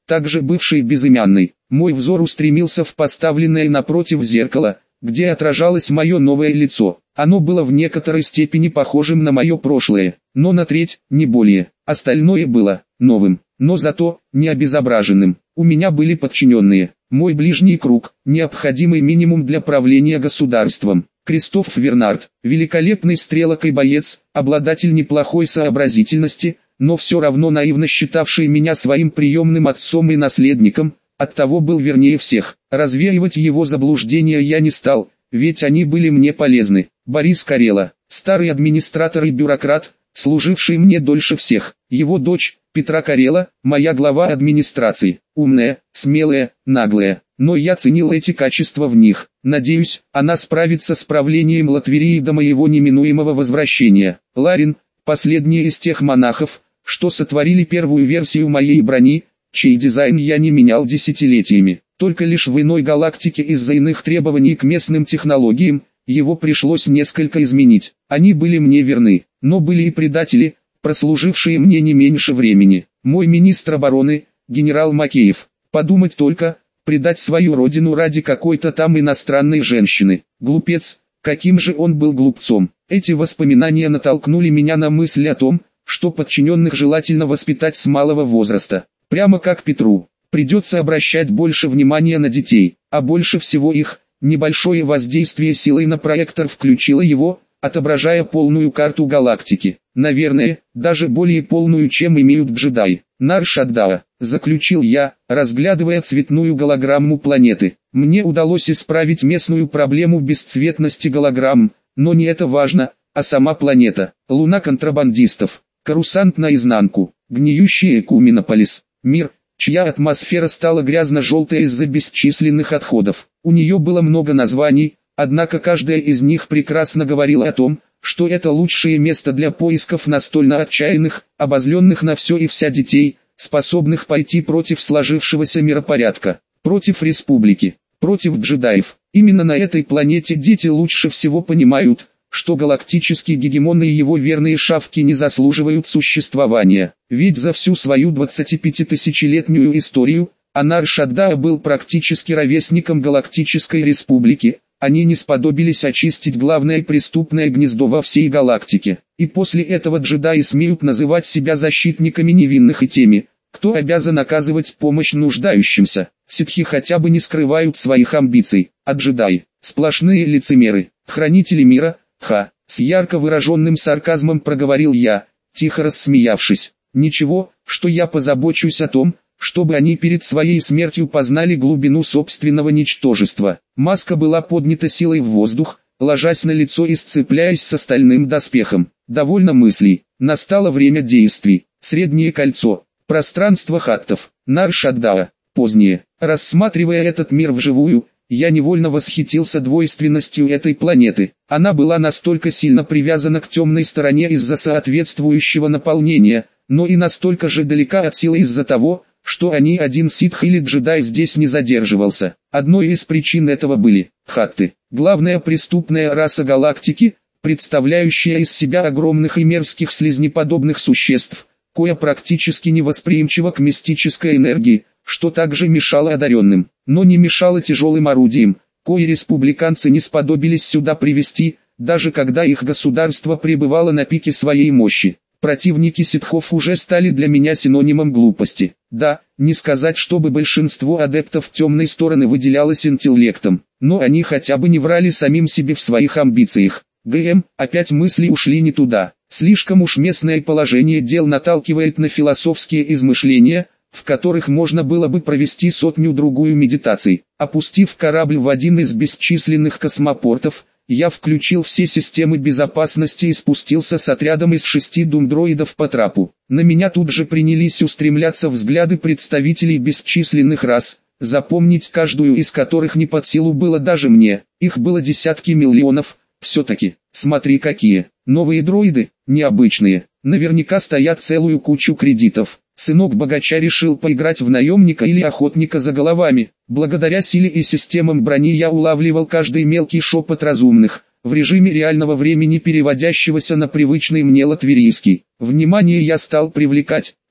Speaker 1: также бывшей безымянной. Мой взор устремился в поставленное напротив зеркало, где отражалось мое новое лицо. Оно было в некоторой степени похожим на мое прошлое, но на треть, не более. Остальное было новым, но зато не обезображенным. У меня были подчиненные, мой ближний круг, необходимый минимум для правления государством. Кристоф Вернард, великолепный стрелок и боец, обладатель неплохой сообразительности, но все равно наивно считавший меня своим приемным отцом и наследником, оттого был вернее всех. Развеивать его заблуждения я не стал, ведь они были мне полезны. Борис Карело, старый администратор и бюрократ, служивший мне дольше всех. Его дочь, Петра Карело, моя глава администрации, умная, смелая, наглая. Но я ценил эти качества в них. Надеюсь, она справится с правлением Латверии до моего неминуемого возвращения. Ларин, последний из тех монахов, что сотворили первую версию моей брони, чей дизайн я не менял десятилетиями. Только лишь в иной галактике из-за иных требований к местным технологиям, его пришлось несколько изменить. Они были мне верны, но были и предатели, прослужившие мне не меньше времени. Мой министр обороны, генерал Макеев. Подумать только, предать свою родину ради какой-то там иностранной женщины. Глупец, каким же он был глупцом. Эти воспоминания натолкнули меня на мысль о том, что подчиненных желательно воспитать с малого возраста. Прямо как Петру. Придется обращать больше внимания на детей, а больше всего их. Небольшое воздействие силой на проектор включило его, отображая полную карту галактики. Наверное, даже более полную, чем имеют джедаи. Нар Шадdaa, заключил я, разглядывая цветную голограмму планеты. Мне удалось исправить местную проблему бесцветности голограмм, но не это важно, а сама планета. Луна контрабандистов, карусант наизнанку, гниющий Экуминополис. Мир, чья атмосфера стала грязно-желтой из-за бесчисленных отходов. У нее было много названий, однако каждая из них прекрасно говорила о том, что это лучшее место для поисков настолько отчаянных, обозленных на все и вся детей, способных пойти против сложившегося миропорядка, против республики, против джедаев. Именно на этой планете дети лучше всего понимают, что галактический гегемон и его верные шавки не заслуживают существования. Ведь за всю свою 25-тысячелетнюю историю, Нар Шадdaa был практически ровесником Галактической Республики. Они не сподобились очистить главное преступное гнездо во всей галактике. И после этого джедаи смеют называть себя защитниками невинных и теми, кто обязан оказывать помощь нуждающимся. Ситхи хотя бы не скрывают своих амбиций, а джедаи – сплошные лицемеры, хранители мира. Ха, с ярко выраженным сарказмом проговорил я, тихо рассмеявшись. Ничего, что я позабочусь о том, чтобы они перед своей смертью познали глубину собственного ничтожества. Маска была поднята силой в воздух, ложась на лицо и сцепляясь с остальным доспехом. Довольно мыслей. Настало время действий. Среднее кольцо. Пространство хаттов. Нар Шадdaa. Позднее. Рассматривая этот мир вживую, я невольно восхитился двойственностью этой планеты. Она была настолько сильно привязана к темной стороне из-за соответствующего наполнения, но и настолько же далека от силы из-за того, что ни один ситх или джедай здесь не задерживался. Одной из причин этого были хатты, главная преступная раса галактики, представляющая из себя огромных и мерзких слизнеподобных существ, кое практически невосприимчива к мистической энергии, что также мешало одаренным, но не мешало тяжелым орудиям, кое республиканцы не сподобились сюда привести, даже когда их государство пребывало на пике своей мощи. Противники ситхов уже стали для меня синонимом глупости. Да, не сказать, чтобы большинство адептов темной стороны выделялось интеллектом, но они хотя бы не врали самим себе в своих амбициях. Опять мысли ушли не туда. Слишком уж местное положение дел наталкивает на философские измышления, в которых можно было бы провести сотню-другую медитаций. Опустив корабль в один из бесчисленных космопортов, я включил все системы безопасности и спустился с отрядом из 6 думдроидов по трапу. На меня тут же принялись устремляться взгляды представителей бесчисленных рас, запомнить каждую из которых не под силу было даже мне. Их было десятки миллионов, все-таки. Смотри какие. Новые дроиды, необычные. Наверняка стоят целую кучу кредитов. Сынок богача решил поиграть в наемника или охотника за головами. Благодаря силе и системам брони я улавливал каждый мелкий шепот разумных, в режиме реального времени переводящегося на привычный мне латверийский. Внимание я стал привлекать,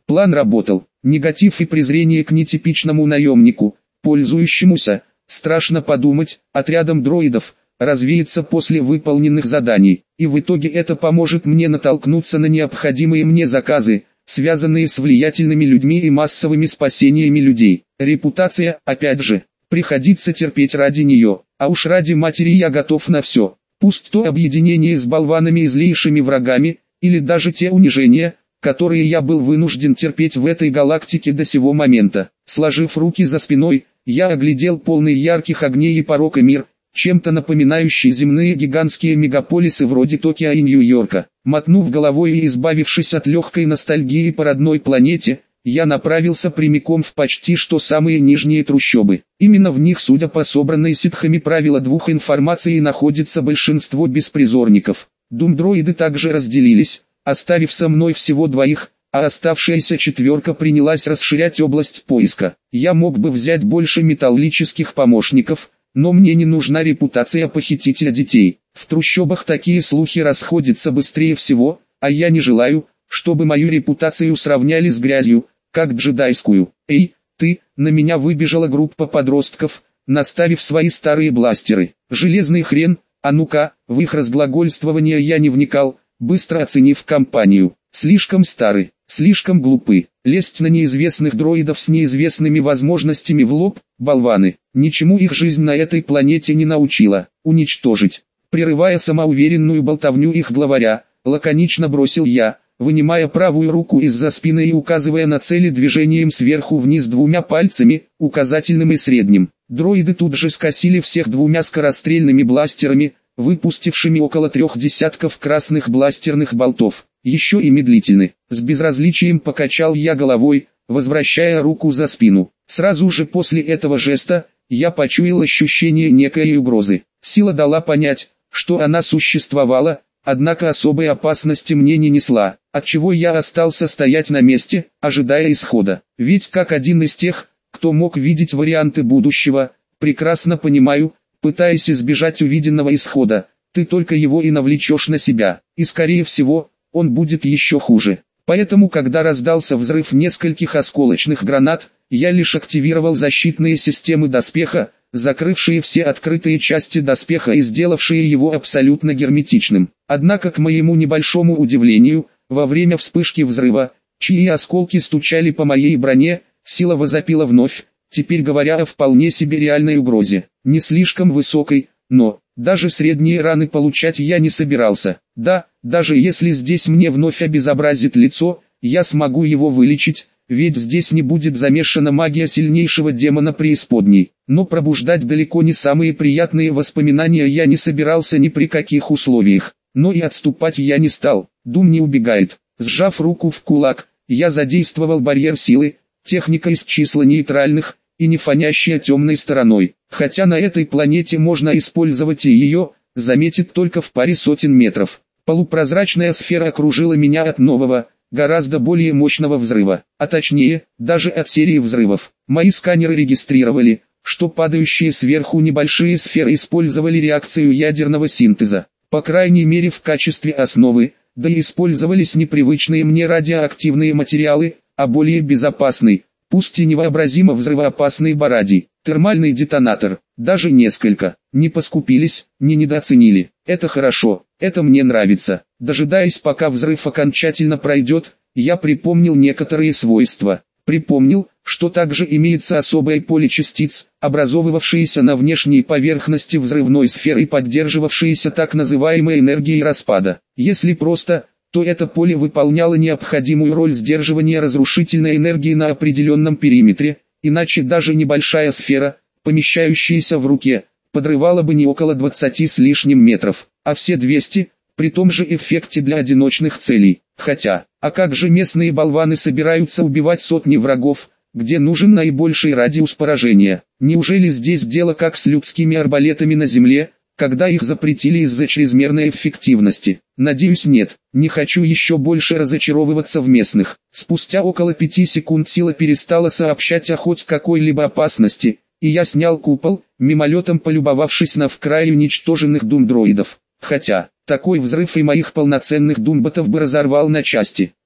Speaker 1: План работал. Негатив и презрение к нетипичному наемнику, пользующемуся, страшно подумать, отрядом дроидов, развеется после выполненных заданий, и в итоге это поможет мне натолкнуться на необходимые мне заказы, связанные с влиятельными людьми и массовыми спасениями людей. Репутация, опять же, приходится терпеть ради нее, а уж ради матери я готов на все. Пусть то объединение с болванами и злейшими врагами, или даже те унижения, которые я был вынужден терпеть в этой галактике до сего момента. Сложив руки за спиной, я оглядел полный ярких огней и порока мир, чем-то напоминающий земные гигантские мегаполисы вроде Токио и Нью-Йорка. Мотнув головой и избавившись от легкой ностальгии по родной планете, я направился прямиком в почти что самые нижние трущобы. Именно в них, судя по собранной ситхами правила двух информации, находится большинство беспризорников. Думдроиды также разделились, оставив со мной всего двоих, а оставшаяся четверка принялась расширять область поиска. Я мог бы взять больше металлических помощников, но мне не нужна репутация похитителя детей. В трущобах такие слухи расходятся быстрее всего, а я не желаю, чтобы мою репутацию сравняли с грязью, как джедайскую. «Эй, ты!» На меня выбежала группа подростков, наставив свои старые бластеры. «Железный хрен, а ну-ка!» В их разглагольствование я не вникал, быстро оценив компанию. Слишком стары, слишком глупы. Лезть на неизвестных дроидов с неизвестными возможностями в лоб, болваны. Ничему их жизнь на этой планете не научила. Уничтожить. Прерывая самоуверенную болтовню их главаря, лаконично бросил я, вынимая правую руку из-за спины и указывая на цели движением сверху вниз двумя пальцами, указательным и средним. Дроиды тут же скосили всех двумя скорострельными бластерами, выпустившими около 3 десятков красных бластерных болтов. Еще и медлительны. С безразличием покачал я головой, возвращая руку за спину. Сразу же после этого жеста, я почуял ощущение некой угрозы. Сила дала понять, что она существовала, однако особой опасности мне не несла, отчего я остался стоять на месте, ожидая исхода. Ведь как один из тех, кто мог видеть варианты будущего, прекрасно понимаю, пытаясь избежать увиденного исхода, ты только его и навлечешь на себя, и скорее всего, он будет еще хуже. Поэтому, когда раздался взрыв нескольких осколочных гранат, я лишь активировал защитные системы доспеха, закрывшие все открытые части доспеха и сделавшие его абсолютно герметичным. Однако, к моему небольшому удивлению, во время вспышки взрыва, чьи осколки стучали по моей броне, сила возопила вновь, теперь говоря о вполне себе реальной угрозе. Не слишком высокой, но даже средние раны получать я не собирался. Да, даже если здесь мне вновь обезобразит лицо, я смогу его вылечить, ведь здесь не будет замешана магия сильнейшего демона преисподней. Но пробуждать далеко не самые приятные воспоминания я не собирался ни при каких условиях. Но и отступать я не стал. Дум не убегает. Сжав руку в кулак, я задействовал барьер силы, техника из числа нейтральных, и не фонящая темной стороной. Хотя на этой планете можно использовать и ее, заметит только в паре сотен метров. Полупрозрачная сфера окружила меня от нового, гораздо более мощного взрыва, а точнее, даже от серии взрывов. Мои сканеры регистрировали, что падающие сверху небольшие сферы использовали реакцию ядерного синтеза, по крайней мере в качестве основы, да и использовались непривычные мне радиоактивные материалы, а более безопасный, пусть и невообразимо взрывоопасный барадий, термальный детонатор, даже несколько, не поскупились, не недооценили. Это хорошо, это мне нравится. Дожидаясь, пока взрыв окончательно пройдет, я припомнил некоторые свойства. Припомнил, что также имеется особое поле частиц, образовывавшееся на внешней поверхности взрывной сферы и поддерживавшееся так называемой энергией распада. Если просто, то это поле выполняло необходимую роль сдерживания разрушительной энергии на определенном периметре, иначе даже небольшая сфера, помещающаяся в руке, подрывала бы не около 20 с лишним метров, а все 200, при том же эффекте для одиночных целей. Хотя, а как же местные болваны собираются убивать сотни врагов, где нужен наибольший радиус поражения? Неужели здесь дело как с людскими арбалетами на земле, когда их запретили из-за чрезмерной эффективности? Надеюсь, нет. Не хочу еще больше разочаровываться в местных. Спустя около 5 секунд сила перестала сообщать о хоть какой-либо опасности, и я снял купол, мимолетом полюбовавшись на вкрай уничтоженных думдроидов. Хотя, такой взрыв и моих полноценных думботов бы разорвал на части.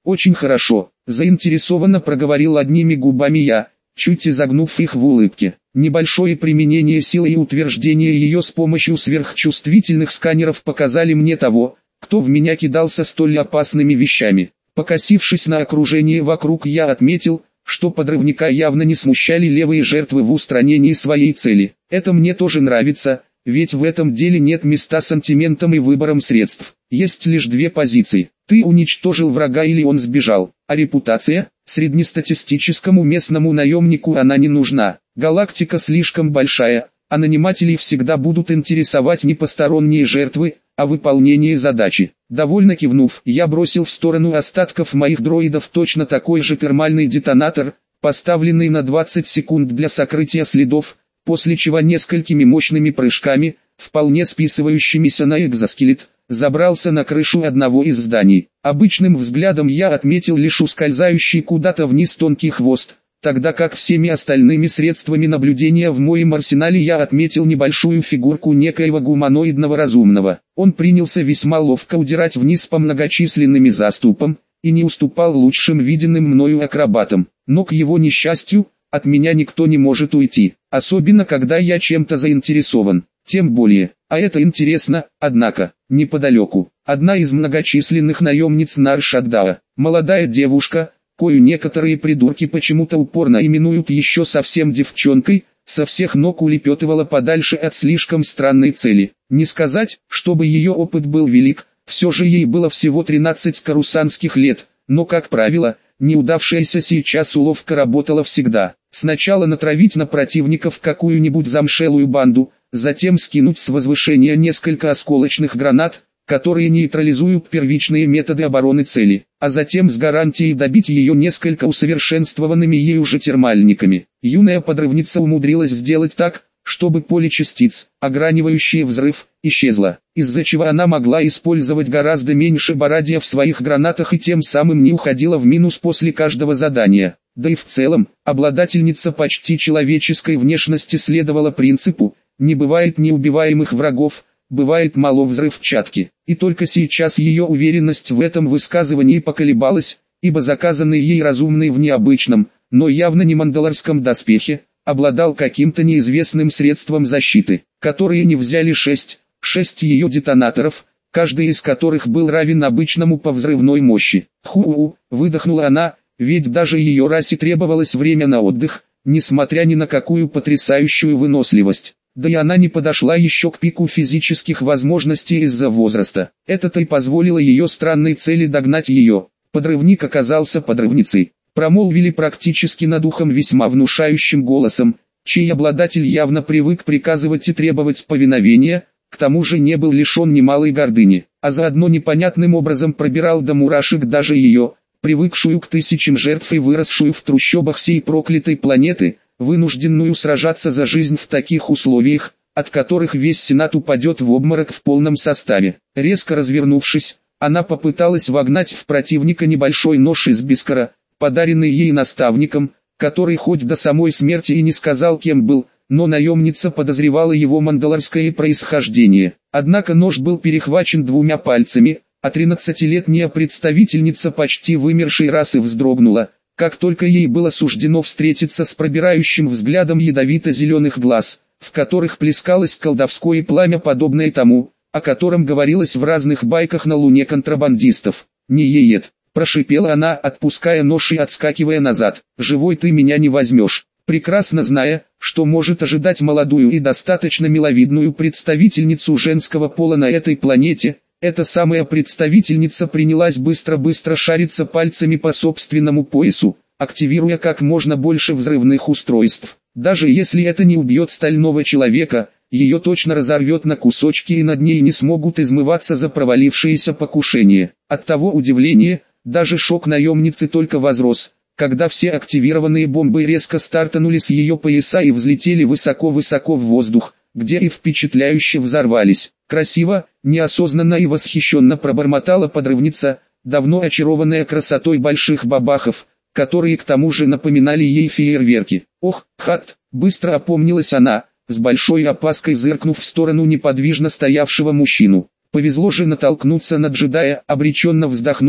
Speaker 1: Очень хорошо, заинтересованно проговорил одними губами я, чуть изогнув их в улыбке. Небольшое применение силы и утверждение ее с помощью сверхчувствительных сканеров показали мне того, кто в меня кидался столь опасными вещами. Покосившись на окружение вокруг, я отметил, что подрывника явно не смущали левые жертвы в устранении своей цели. Это мне тоже нравится, ведь в этом деле нет места сантиментам и выборам средств. Есть лишь две позиции: ты уничтожил врага или он сбежал. А репутация? Среднестатистическому местному наемнику она не нужна. Галактика слишком большая, а нанимателей всегда будут интересовать не посторонние жертвы, а выполнение задачи. Довольно кивнув, я бросил в сторону остатков моих дроидов точно такой же термальный детонатор, поставленный на 20 секунд для сокрытия следов, после чего несколькими мощными прыжками, вполне списывающимися на экзоскелет, забрался на крышу одного из зданий. Обычным взглядом я отметил лишь ускользающий куда-то вниз тонкий хвост, тогда как всеми остальными средствами наблюдения в моем арсенале я отметил небольшую фигурку некоего гуманоидного разумного. Он принялся весьма ловко удирать вниз по многочисленным заступам, и не уступал лучшим виденным мною акробатам. Но к его несчастью, от меня никто не может уйти, особенно когда я чем-то заинтересован. Тем более, а это интересно, однако, неподалеку, одна из многочисленных наемниц Наршаддаа, молодая девушка, кою некоторые придурки почему-то упорно именуют еще совсем девчонкой, со всех ног улепетывала подальше от слишком странной цели. Не сказать, чтобы ее опыт был велик, все же ей было всего 13 карусанских лет, но, как правило, неудавшаяся сейчас уловка работала всегда. Сначала натравить на противников какую-нибудь замшелую банду, затем скинуть с возвышения несколько осколочных гранат, которые нейтрализуют первичные методы обороны цели, а затем с гарантией добить ее несколько усовершенствованными ею же термальниками. Юная подрывница умудрилась сделать так, чтобы поле частиц, огранивающее взрыв, исчезло, из-за чего она могла использовать гораздо меньше барадия в своих гранатах и тем самым не уходила в минус после каждого задания. Да и в целом, обладательница почти человеческой внешности следовала принципу: не бывает неубиваемых врагов, бывает мало взрывчатки. И только сейчас ее уверенность в этом высказывании поколебалась, ибо заказанный ей разумный в необычном, но явно не мандалорском доспехе, обладал каким-то неизвестным средством защиты, которые не взяли 6 ее детонаторов, каждый из которых был равен обычному по взрывной мощи. Выдохнула она, ведь даже ее расе требовалось время на отдых, несмотря ни на какую потрясающую выносливость. Да и она не подошла еще к пику физических возможностей из-за возраста. Это-то и позволило ее странной цели догнать ее. Подрывник оказался подрывницей. Промолвили практически над ухом весьма внушающим голосом, чей обладатель явно привык приказывать и требовать повиновения, к тому же не был лишен немалой гордыни, а заодно непонятным образом пробирал до мурашек даже ее, привыкшую к тысячам жертв и выросшую в трущобах сей проклятой планеты, вынужденную сражаться за жизнь в таких условиях, от которых весь Сенат упадет в обморок в полном составе. Резко развернувшись, она попыталась вогнать в противника небольшой нож из бискара, подаренный ей наставником, который хоть до самой смерти и не сказал, кем был, но наемница подозревала его мандалорское происхождение. Однако нож был перехвачен двумя пальцами, а 13-летняя представительница почти вымершей расы вздрогнула, как только ей было суждено встретиться с пробирающим взглядом ядовито-зеленых глаз, в которых плескалось колдовское пламя, подобное тому, о котором говорилось в разных байках на Луне контрабандистов. «Не еет», — прошипела она, отпуская нож и отскакивая назад. «Живой ты меня не возьмешь». Прекрасно зная, что может ожидать молодую и достаточно миловидную представительницу женского пола на этой планете, эта самая представительница принялась быстро-быстро шариться пальцами по собственному поясу, активируя как можно больше взрывных устройств. Даже если это не убьет стального человека, ее точно разорвет на кусочки и над ней не смогут измываться за провалившееся покушение. Оттого удивление, даже шок наемницы только возрос, когда все активированные бомбы резко стартанули с ее пояса и взлетели высоко-высоко в воздух, где и впечатляюще взорвались. Красиво, неосознанно и восхищенно пробормотала подрывница, давно очарованная красотой больших бабахов, которые к тому же напоминали ей фейерверки. «Ох, хат!» — быстро опомнилась она, с большой опаской зыркнув в сторону неподвижно стоявшего мужчину. Повезло же натолкнуться на джедая, обреченно вздохнув,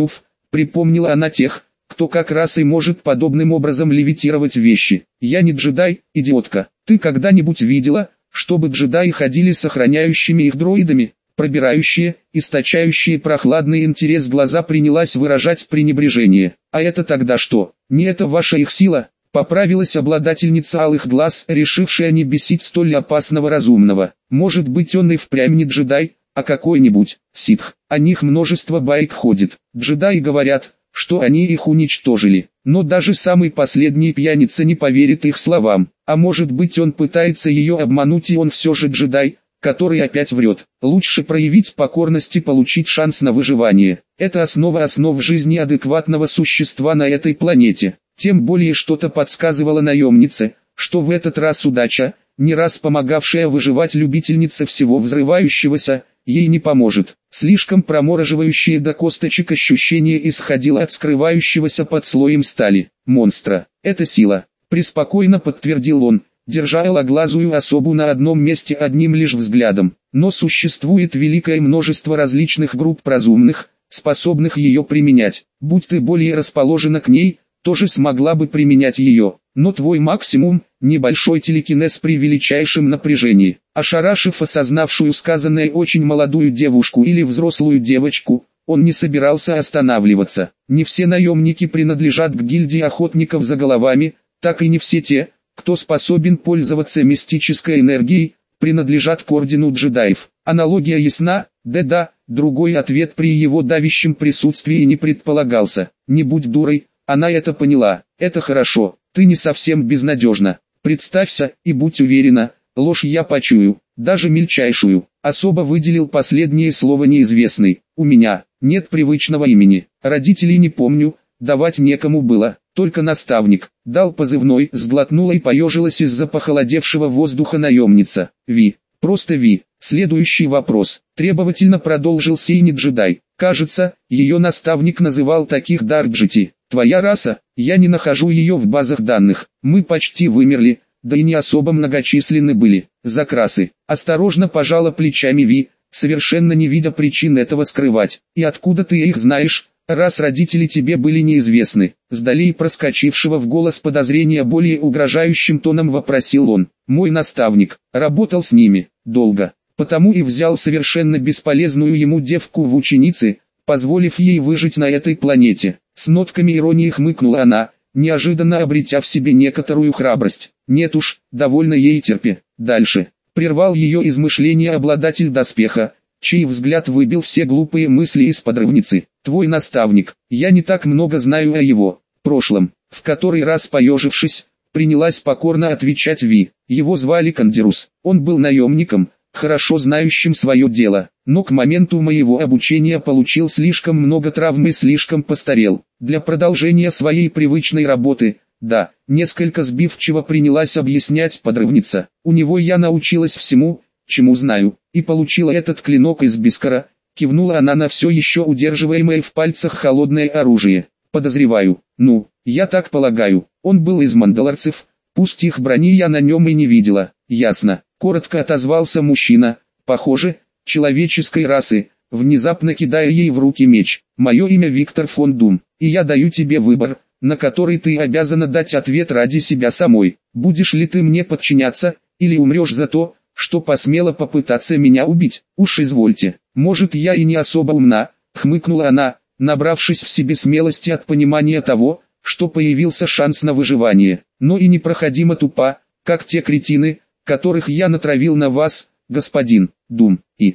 Speaker 1: Припомнила она тех, кто как раз и может подобным образом левитировать вещи. Я не джедай, идиотка. Ты когда-нибудь видела, чтобы джедаи ходили с охраняющими их дроидами? Пробирающие, источающие прохладный интерес глаза принялась выражать пренебрежение. А это тогда что? Не это ваша их сила? Поправилась обладательница алых глаз, решившая не бесить столь опасного разумного. Может быть, он и впрямь не джедай, а какой-нибудь ситх. О них множество баек ходит. Джедаи говорят, что они их уничтожили. Но даже самый последний пьяница не поверит их словам. А может быть, он пытается ее обмануть, и он все же джедай, который опять врет. Лучше проявить покорность и получить шанс на выживание. Это основа основ жизни адекватного существа на этой планете. Тем более что-то подсказывало наемнице, что в этот раз удача, не раз помогавшая выживать любительница всего взрывающегося, ей не поможет. Слишком промораживающее до косточек ощущение исходило от скрывающегося под слоем стали монстра. Это сила, преспокойно подтвердил он, держа алоглазую особу на одном месте одним лишь взглядом. Но существует великое множество различных групп разумных, способных ее применять. Будь ты более расположена к ней, тоже смогла бы применять ее. Но твой максимум – небольшой телекинез при величайшем напряжении. Ошарашив осознавшую сказанное очень молодую девушку или взрослую девочку, он не собирался останавливаться. Не все наемники принадлежат к гильдии охотников за головами, так и не все те, кто способен пользоваться мистической энергией, принадлежат к ордену джедаев. Аналогия ясна? Да, другой ответ при его давящем присутствии не предполагался. Не будь дурой, она это поняла. Это хорошо, ты не совсем безнадежна. Представься и будь уверена, ложь я почую, даже мельчайшую. Особо выделил последнее слово неизвестный. У меня нет привычного имени, родителей не помню, давать некому было. Только наставник, дал позывной, сглотнула и поежилась из-за похолодевшего воздуха наемница. Ви, просто Ви. Следующий вопрос, требовательно продолжил синий джедай. Кажется, ее наставник называл таких Даркджити. Твоя раса, я не нахожу ее в базах данных. Мы почти вымерли, да и не особо многочисленны были. Закрасы. Осторожно пожала плечами Ви, совершенно не видя причин этого скрывать. И откуда ты их знаешь? Раз родители тебе были неизвестны, с долей проскочившего в голос подозрения более угрожающим тоном вопросил он. Мой наставник, работал с ними, долго, потому и взял совершенно бесполезную ему девку в ученицы, позволив ей выжить на этой планете. С нотками иронии хмыкнула она, неожиданно обретя в себе некоторую храбрость. Нет уж, довольно ей терпи. Дальше. Прервал ее измышления обладатель доспеха, чей взгляд выбил все глупые мысли из подрывницы. Твой наставник, я не так много знаю о его прошлом. В который раз поежившись, принялась покорно отвечать Ви. Его звали Кандирус. Он был наемником, хорошо знающим свое дело, но к моменту моего обучения получил слишком много травм и слишком постарел. Для продолжения своей привычной работы, да, несколько сбивчиво принялась объяснять подрывница. У него я научилась всему, чему знаю, и получила этот клинок из бискара, кивнула она на все еще удерживаемое в пальцах холодное оружие. Подозреваю, я так полагаю, он был из мандалорцев, пусть их брони я на нем и не видела. Ясно, коротко отозвался мужчина, похоже, человеческой расы, внезапно кидая ей в руки меч. Мое имя Виктор фон Дум, и я даю тебе выбор, на который ты обязана дать ответ ради себя самой. Будешь ли ты мне подчиняться, или умрешь за то, что посмела попытаться меня убить? Уж извольте, может я и не особо умна, хмыкнула она, набравшись в себе смелости от понимания того, что появился шанс на выживание, но и непроходимо тупа, как те кретины, которых я натравил на вас, господин Дум, и,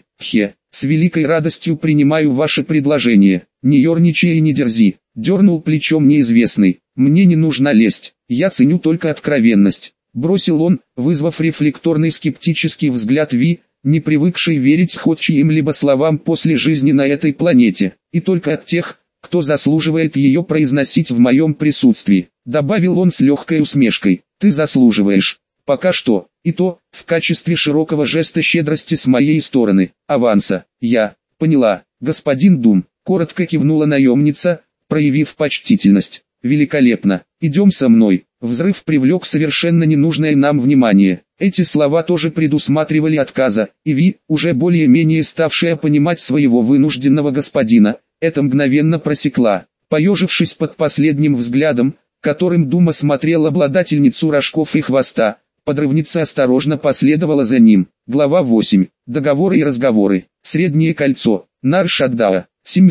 Speaker 1: с великой радостью принимаю ваше предложение. Не ерничай и не дерзи, дернул плечом неизвестный, мне не нужна лесть, я ценю только откровенность. Бросил он, вызвав рефлекторный скептический взгляд Ви, не привыкший верить хоть чьим-либо словам после жизни на этой планете, и только от тех, кто заслуживает ее произносить в моем присутствии. Добавил он с легкой усмешкой, ты заслуживаешь, пока что, и то, в качестве широкого жеста щедрости с моей стороны, аванса. Я, поняла, господин Дум, коротко кивнула наемница, проявив почтительность. Великолепно, идем со мной. Взрыв привлек совершенно ненужное нам внимание. Эти слова тоже предусматривали отказа, и Ви, уже более-менее ставшая понимать своего вынужденного господина, это мгновенно просекла. Поежившись под последним взглядом, которым Дума смотрел обладательницу рожков и хвоста, подрывница осторожно последовала за ним. Глава 8. Договоры и разговоры. Среднее кольцо. Нар-Шаддаа.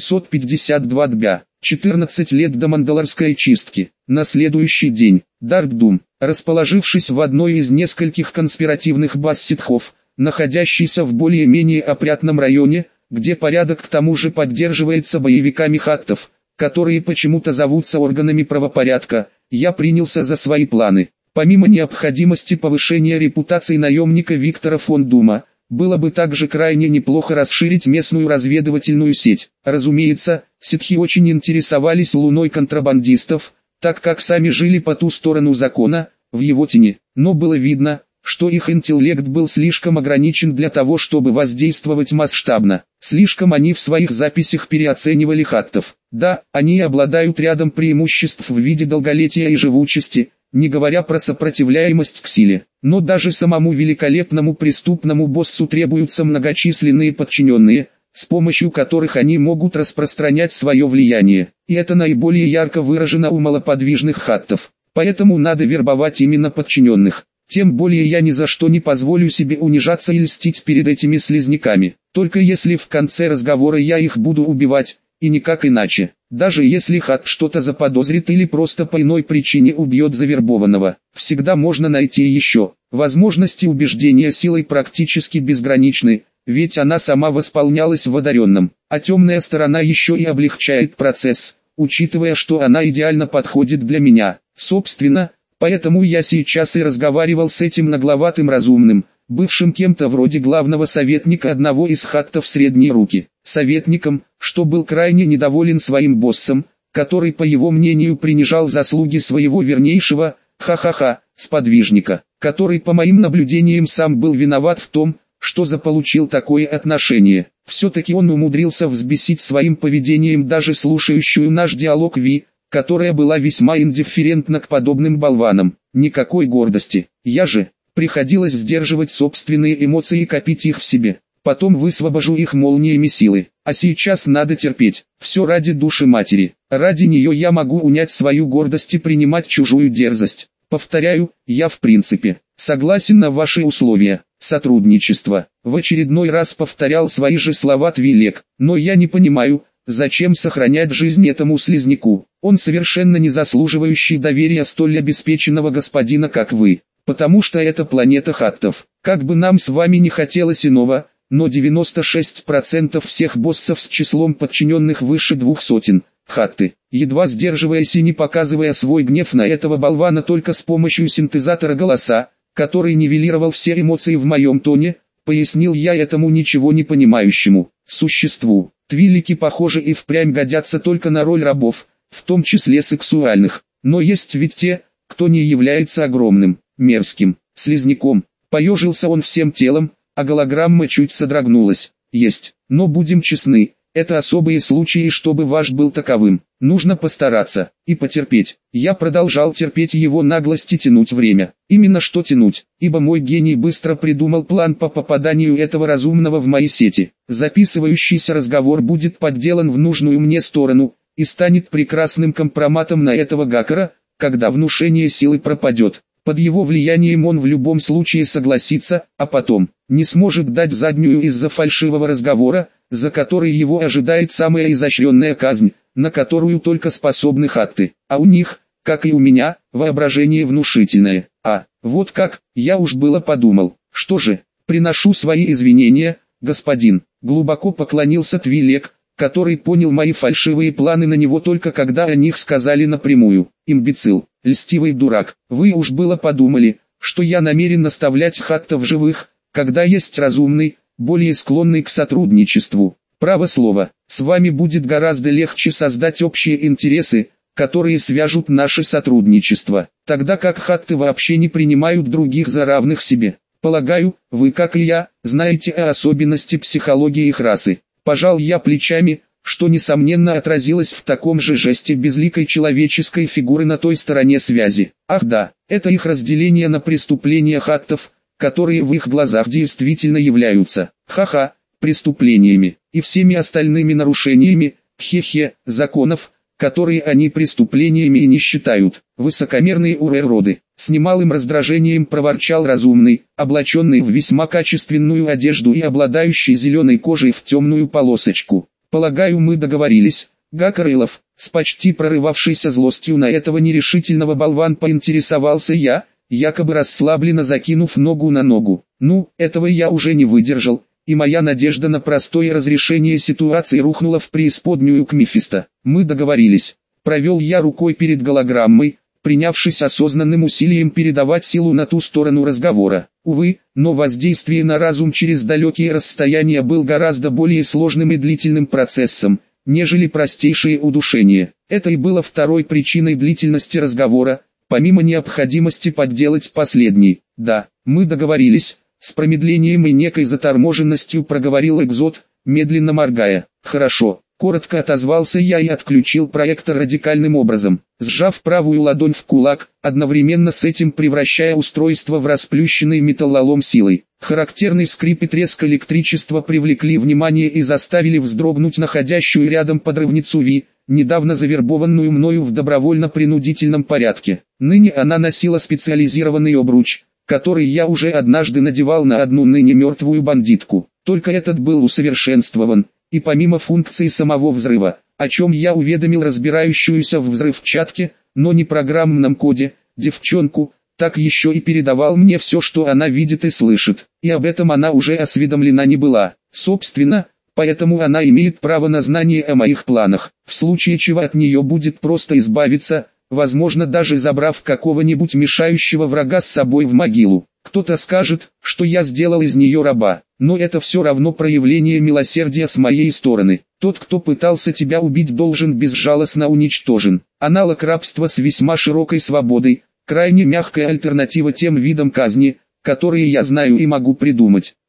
Speaker 1: 752 дня. 14 лет до Мандалорской чистки. На следующий день. Дарт-Дум, расположившись в одной из нескольких конспиративных баз ситхов, находящейся в более-менее опрятном районе, где порядок к тому же поддерживается боевиками хаттов, которые почему-то зовутся органами правопорядка, я принялся за свои планы. Помимо необходимости повышения репутации наемника Виктора фон Дума, было бы также крайне неплохо расширить местную разведывательную сеть. Разумеется, ситхи очень интересовались луной контрабандистов, так как сами жили по ту сторону закона, в его тени, но было видно, что их интеллект был слишком ограничен для того, чтобы воздействовать масштабно. Слишком они в своих записях переоценивали хаттов. Да, они обладают рядом преимуществ в виде долголетия и живучести, не говоря про сопротивляемость к силе. Но даже самому великолепному преступному боссу требуются многочисленные подчиненные, с помощью которых они могут распространять свое влияние. И это наиболее ярко выражено у малоподвижных хаттов. Поэтому надо вербовать именно подчиненных. Тем более я ни за что не позволю себе унижаться и льстить перед этими слизняками. Только если в конце разговора я их буду убивать, и никак иначе. Даже если хатт что-то заподозрит или просто по иной причине убьет завербованного, всегда можно найти еще. Возможности убеждения силой практически безграничны, ведь она сама восполнялась в одаренном. А темная сторона еще и облегчает процесс, учитывая, что она идеально подходит для меня. Собственно, поэтому я сейчас и разговаривал с этим нагловатым разумным, бывшим кем-то вроде главного советника одного из хаттов средней руки. Советником, что был крайне недоволен своим боссом, который по его мнению принижал заслуги своего вернейшего, сподвижника, который по моим наблюдениям сам был виноват в том, что заполучил такое отношение. Все-таки он умудрился взбесить своим поведением даже слушающую наш диалог Ви, которая была весьма индифферентна к подобным болванам. Никакой гордости. Я же, приходилось сдерживать собственные эмоции и копить их в себе. Потом высвобожу их молниями силы. А сейчас надо терпеть. Все ради души матери. Ради нее я могу унять свою гордость и принимать чужую дерзость. Повторяю, я в принципе согласен на ваши условия. Сотрудничество. В очередной раз повторял свои же слова Твилек. Но я не понимаю, зачем сохранять жизнь этому слизняку. Он совершенно не заслуживающий доверия столь обеспеченного господина, как вы. Потому что это планета хаттов. Как бы нам с вами не хотелось иного, но 96% всех боссов с числом подчиненных выше 200, хатты. Едва сдерживаясь и не показывая свой гнев на этого болвана только с помощью синтезатора голоса, который нивелировал все эмоции в моем тоне, пояснил я этому ничего не понимающему существу. Твилики, похоже, и впрямь годятся только на роль рабов, в том числе сексуальных. Но есть ведь те, кто не является огромным, мерзким, слизняком. Поежился он всем телом, а голограмма чуть содрогнулась. Есть, но будем честны, это особые случаи, чтобы ваш был таковым. Нужно постараться и потерпеть. Я продолжал терпеть его наглость и тянуть время. Именно что тянуть, ибо мой гений быстро придумал план по попаданию этого разумного в мои сети. Записывающийся разговор будет подделан в нужную мне сторону и станет прекрасным компроматом на этого гакера, когда внушение силы пропадет. Под его влиянием он в любом случае согласится, а потом не сможет дать заднюю из-за фальшивого разговора, за который его ожидает самая изощренная казнь, на которую только способны хатты. А у них, как и у меня, воображение внушительное. А, вот как, я уж было подумал. Что же, приношу свои извинения, господин. Глубоко поклонился Твилек, который понял мои фальшивые планы на него только когда о них сказали напрямую. Имбецил, льстивый дурак, вы уж было подумали, что я намерен оставлять хаттов живых, когда есть разумный, более склонный к сотрудничеству. Право слово, с вами будет гораздо легче создать общие интересы, которые свяжут наше сотрудничество, тогда как хатты вообще не принимают других за равных себе. Полагаю, вы, как и я, знаете о особенности психологии их расы. Пожал я плечами, что несомненно отразилось в таком же жесте безликой человеческой фигуры на той стороне связи. Ах да, это их разделение на преступления хаттов, которые в их глазах действительно являются, преступлениями, и всеми остальными нарушениями, законов, которые они преступлениями и не считают. Высокомерные уроды. С немалым раздражением проворчал разумный, облаченный в весьма качественную одежду и обладающий зеленой кожей в темную полосочку. Полагаю, мы договорились. Гакарылов, с почти прорывавшейся злостью на этого нерешительного болван поинтересовался я, якобы расслабленно закинув ногу на ногу. Ну, этого я уже не выдержал, и моя надежда на простое разрешение ситуации рухнула в преисподнюю к Мефисто. Мы договорились. Провел я рукой перед голограммой, принявшись осознанным усилием передавать силу на ту сторону разговора. Увы, но воздействие на разум через далекие расстояния был гораздо более сложным и длительным процессом, нежели простейшее удушение. Это и было второй причиной длительности разговора, помимо необходимости подделать последний. Да, мы договорились, с промедлением и некой заторможенностью проговорил Экзот, медленно моргая. Хорошо. Коротко отозвался я и отключил проектор радикальным образом, сжав правую ладонь в кулак, одновременно с этим превращая устройство в расплющенный металлолом силой. Характерный скрип и треск электричества привлекли внимание и заставили вздрогнуть находящую рядом подрывницу Ви, недавно завербованную мною в добровольно-принудительном порядке. Ныне она носила специализированный обруч, который я уже однажды надевал на одну ныне мертвую бандитку. Только этот был усовершенствован. И помимо функции самого взрыва, о чем я уведомил разбирающуюся в взрывчатке, но не программном коде, девчонку, так еще и передавал мне все, что она видит и слышит, и об этом она уже осведомлена не была. Собственно, поэтому она имеет право на знание о моих планах, в случае чего от нее будет просто избавиться, возможно даже забрав какого-нибудь мешающего врага с собой в могилу. Кто-то скажет, что я сделал из нее раба, но это все равно проявление милосердия с моей стороны. Тот, кто пытался тебя убить, должен безжалостно уничтожен. Аналог рабства с весьма широкой свободой, крайне мягкая альтернатива тем видам казни, которые я знаю и могу придумать.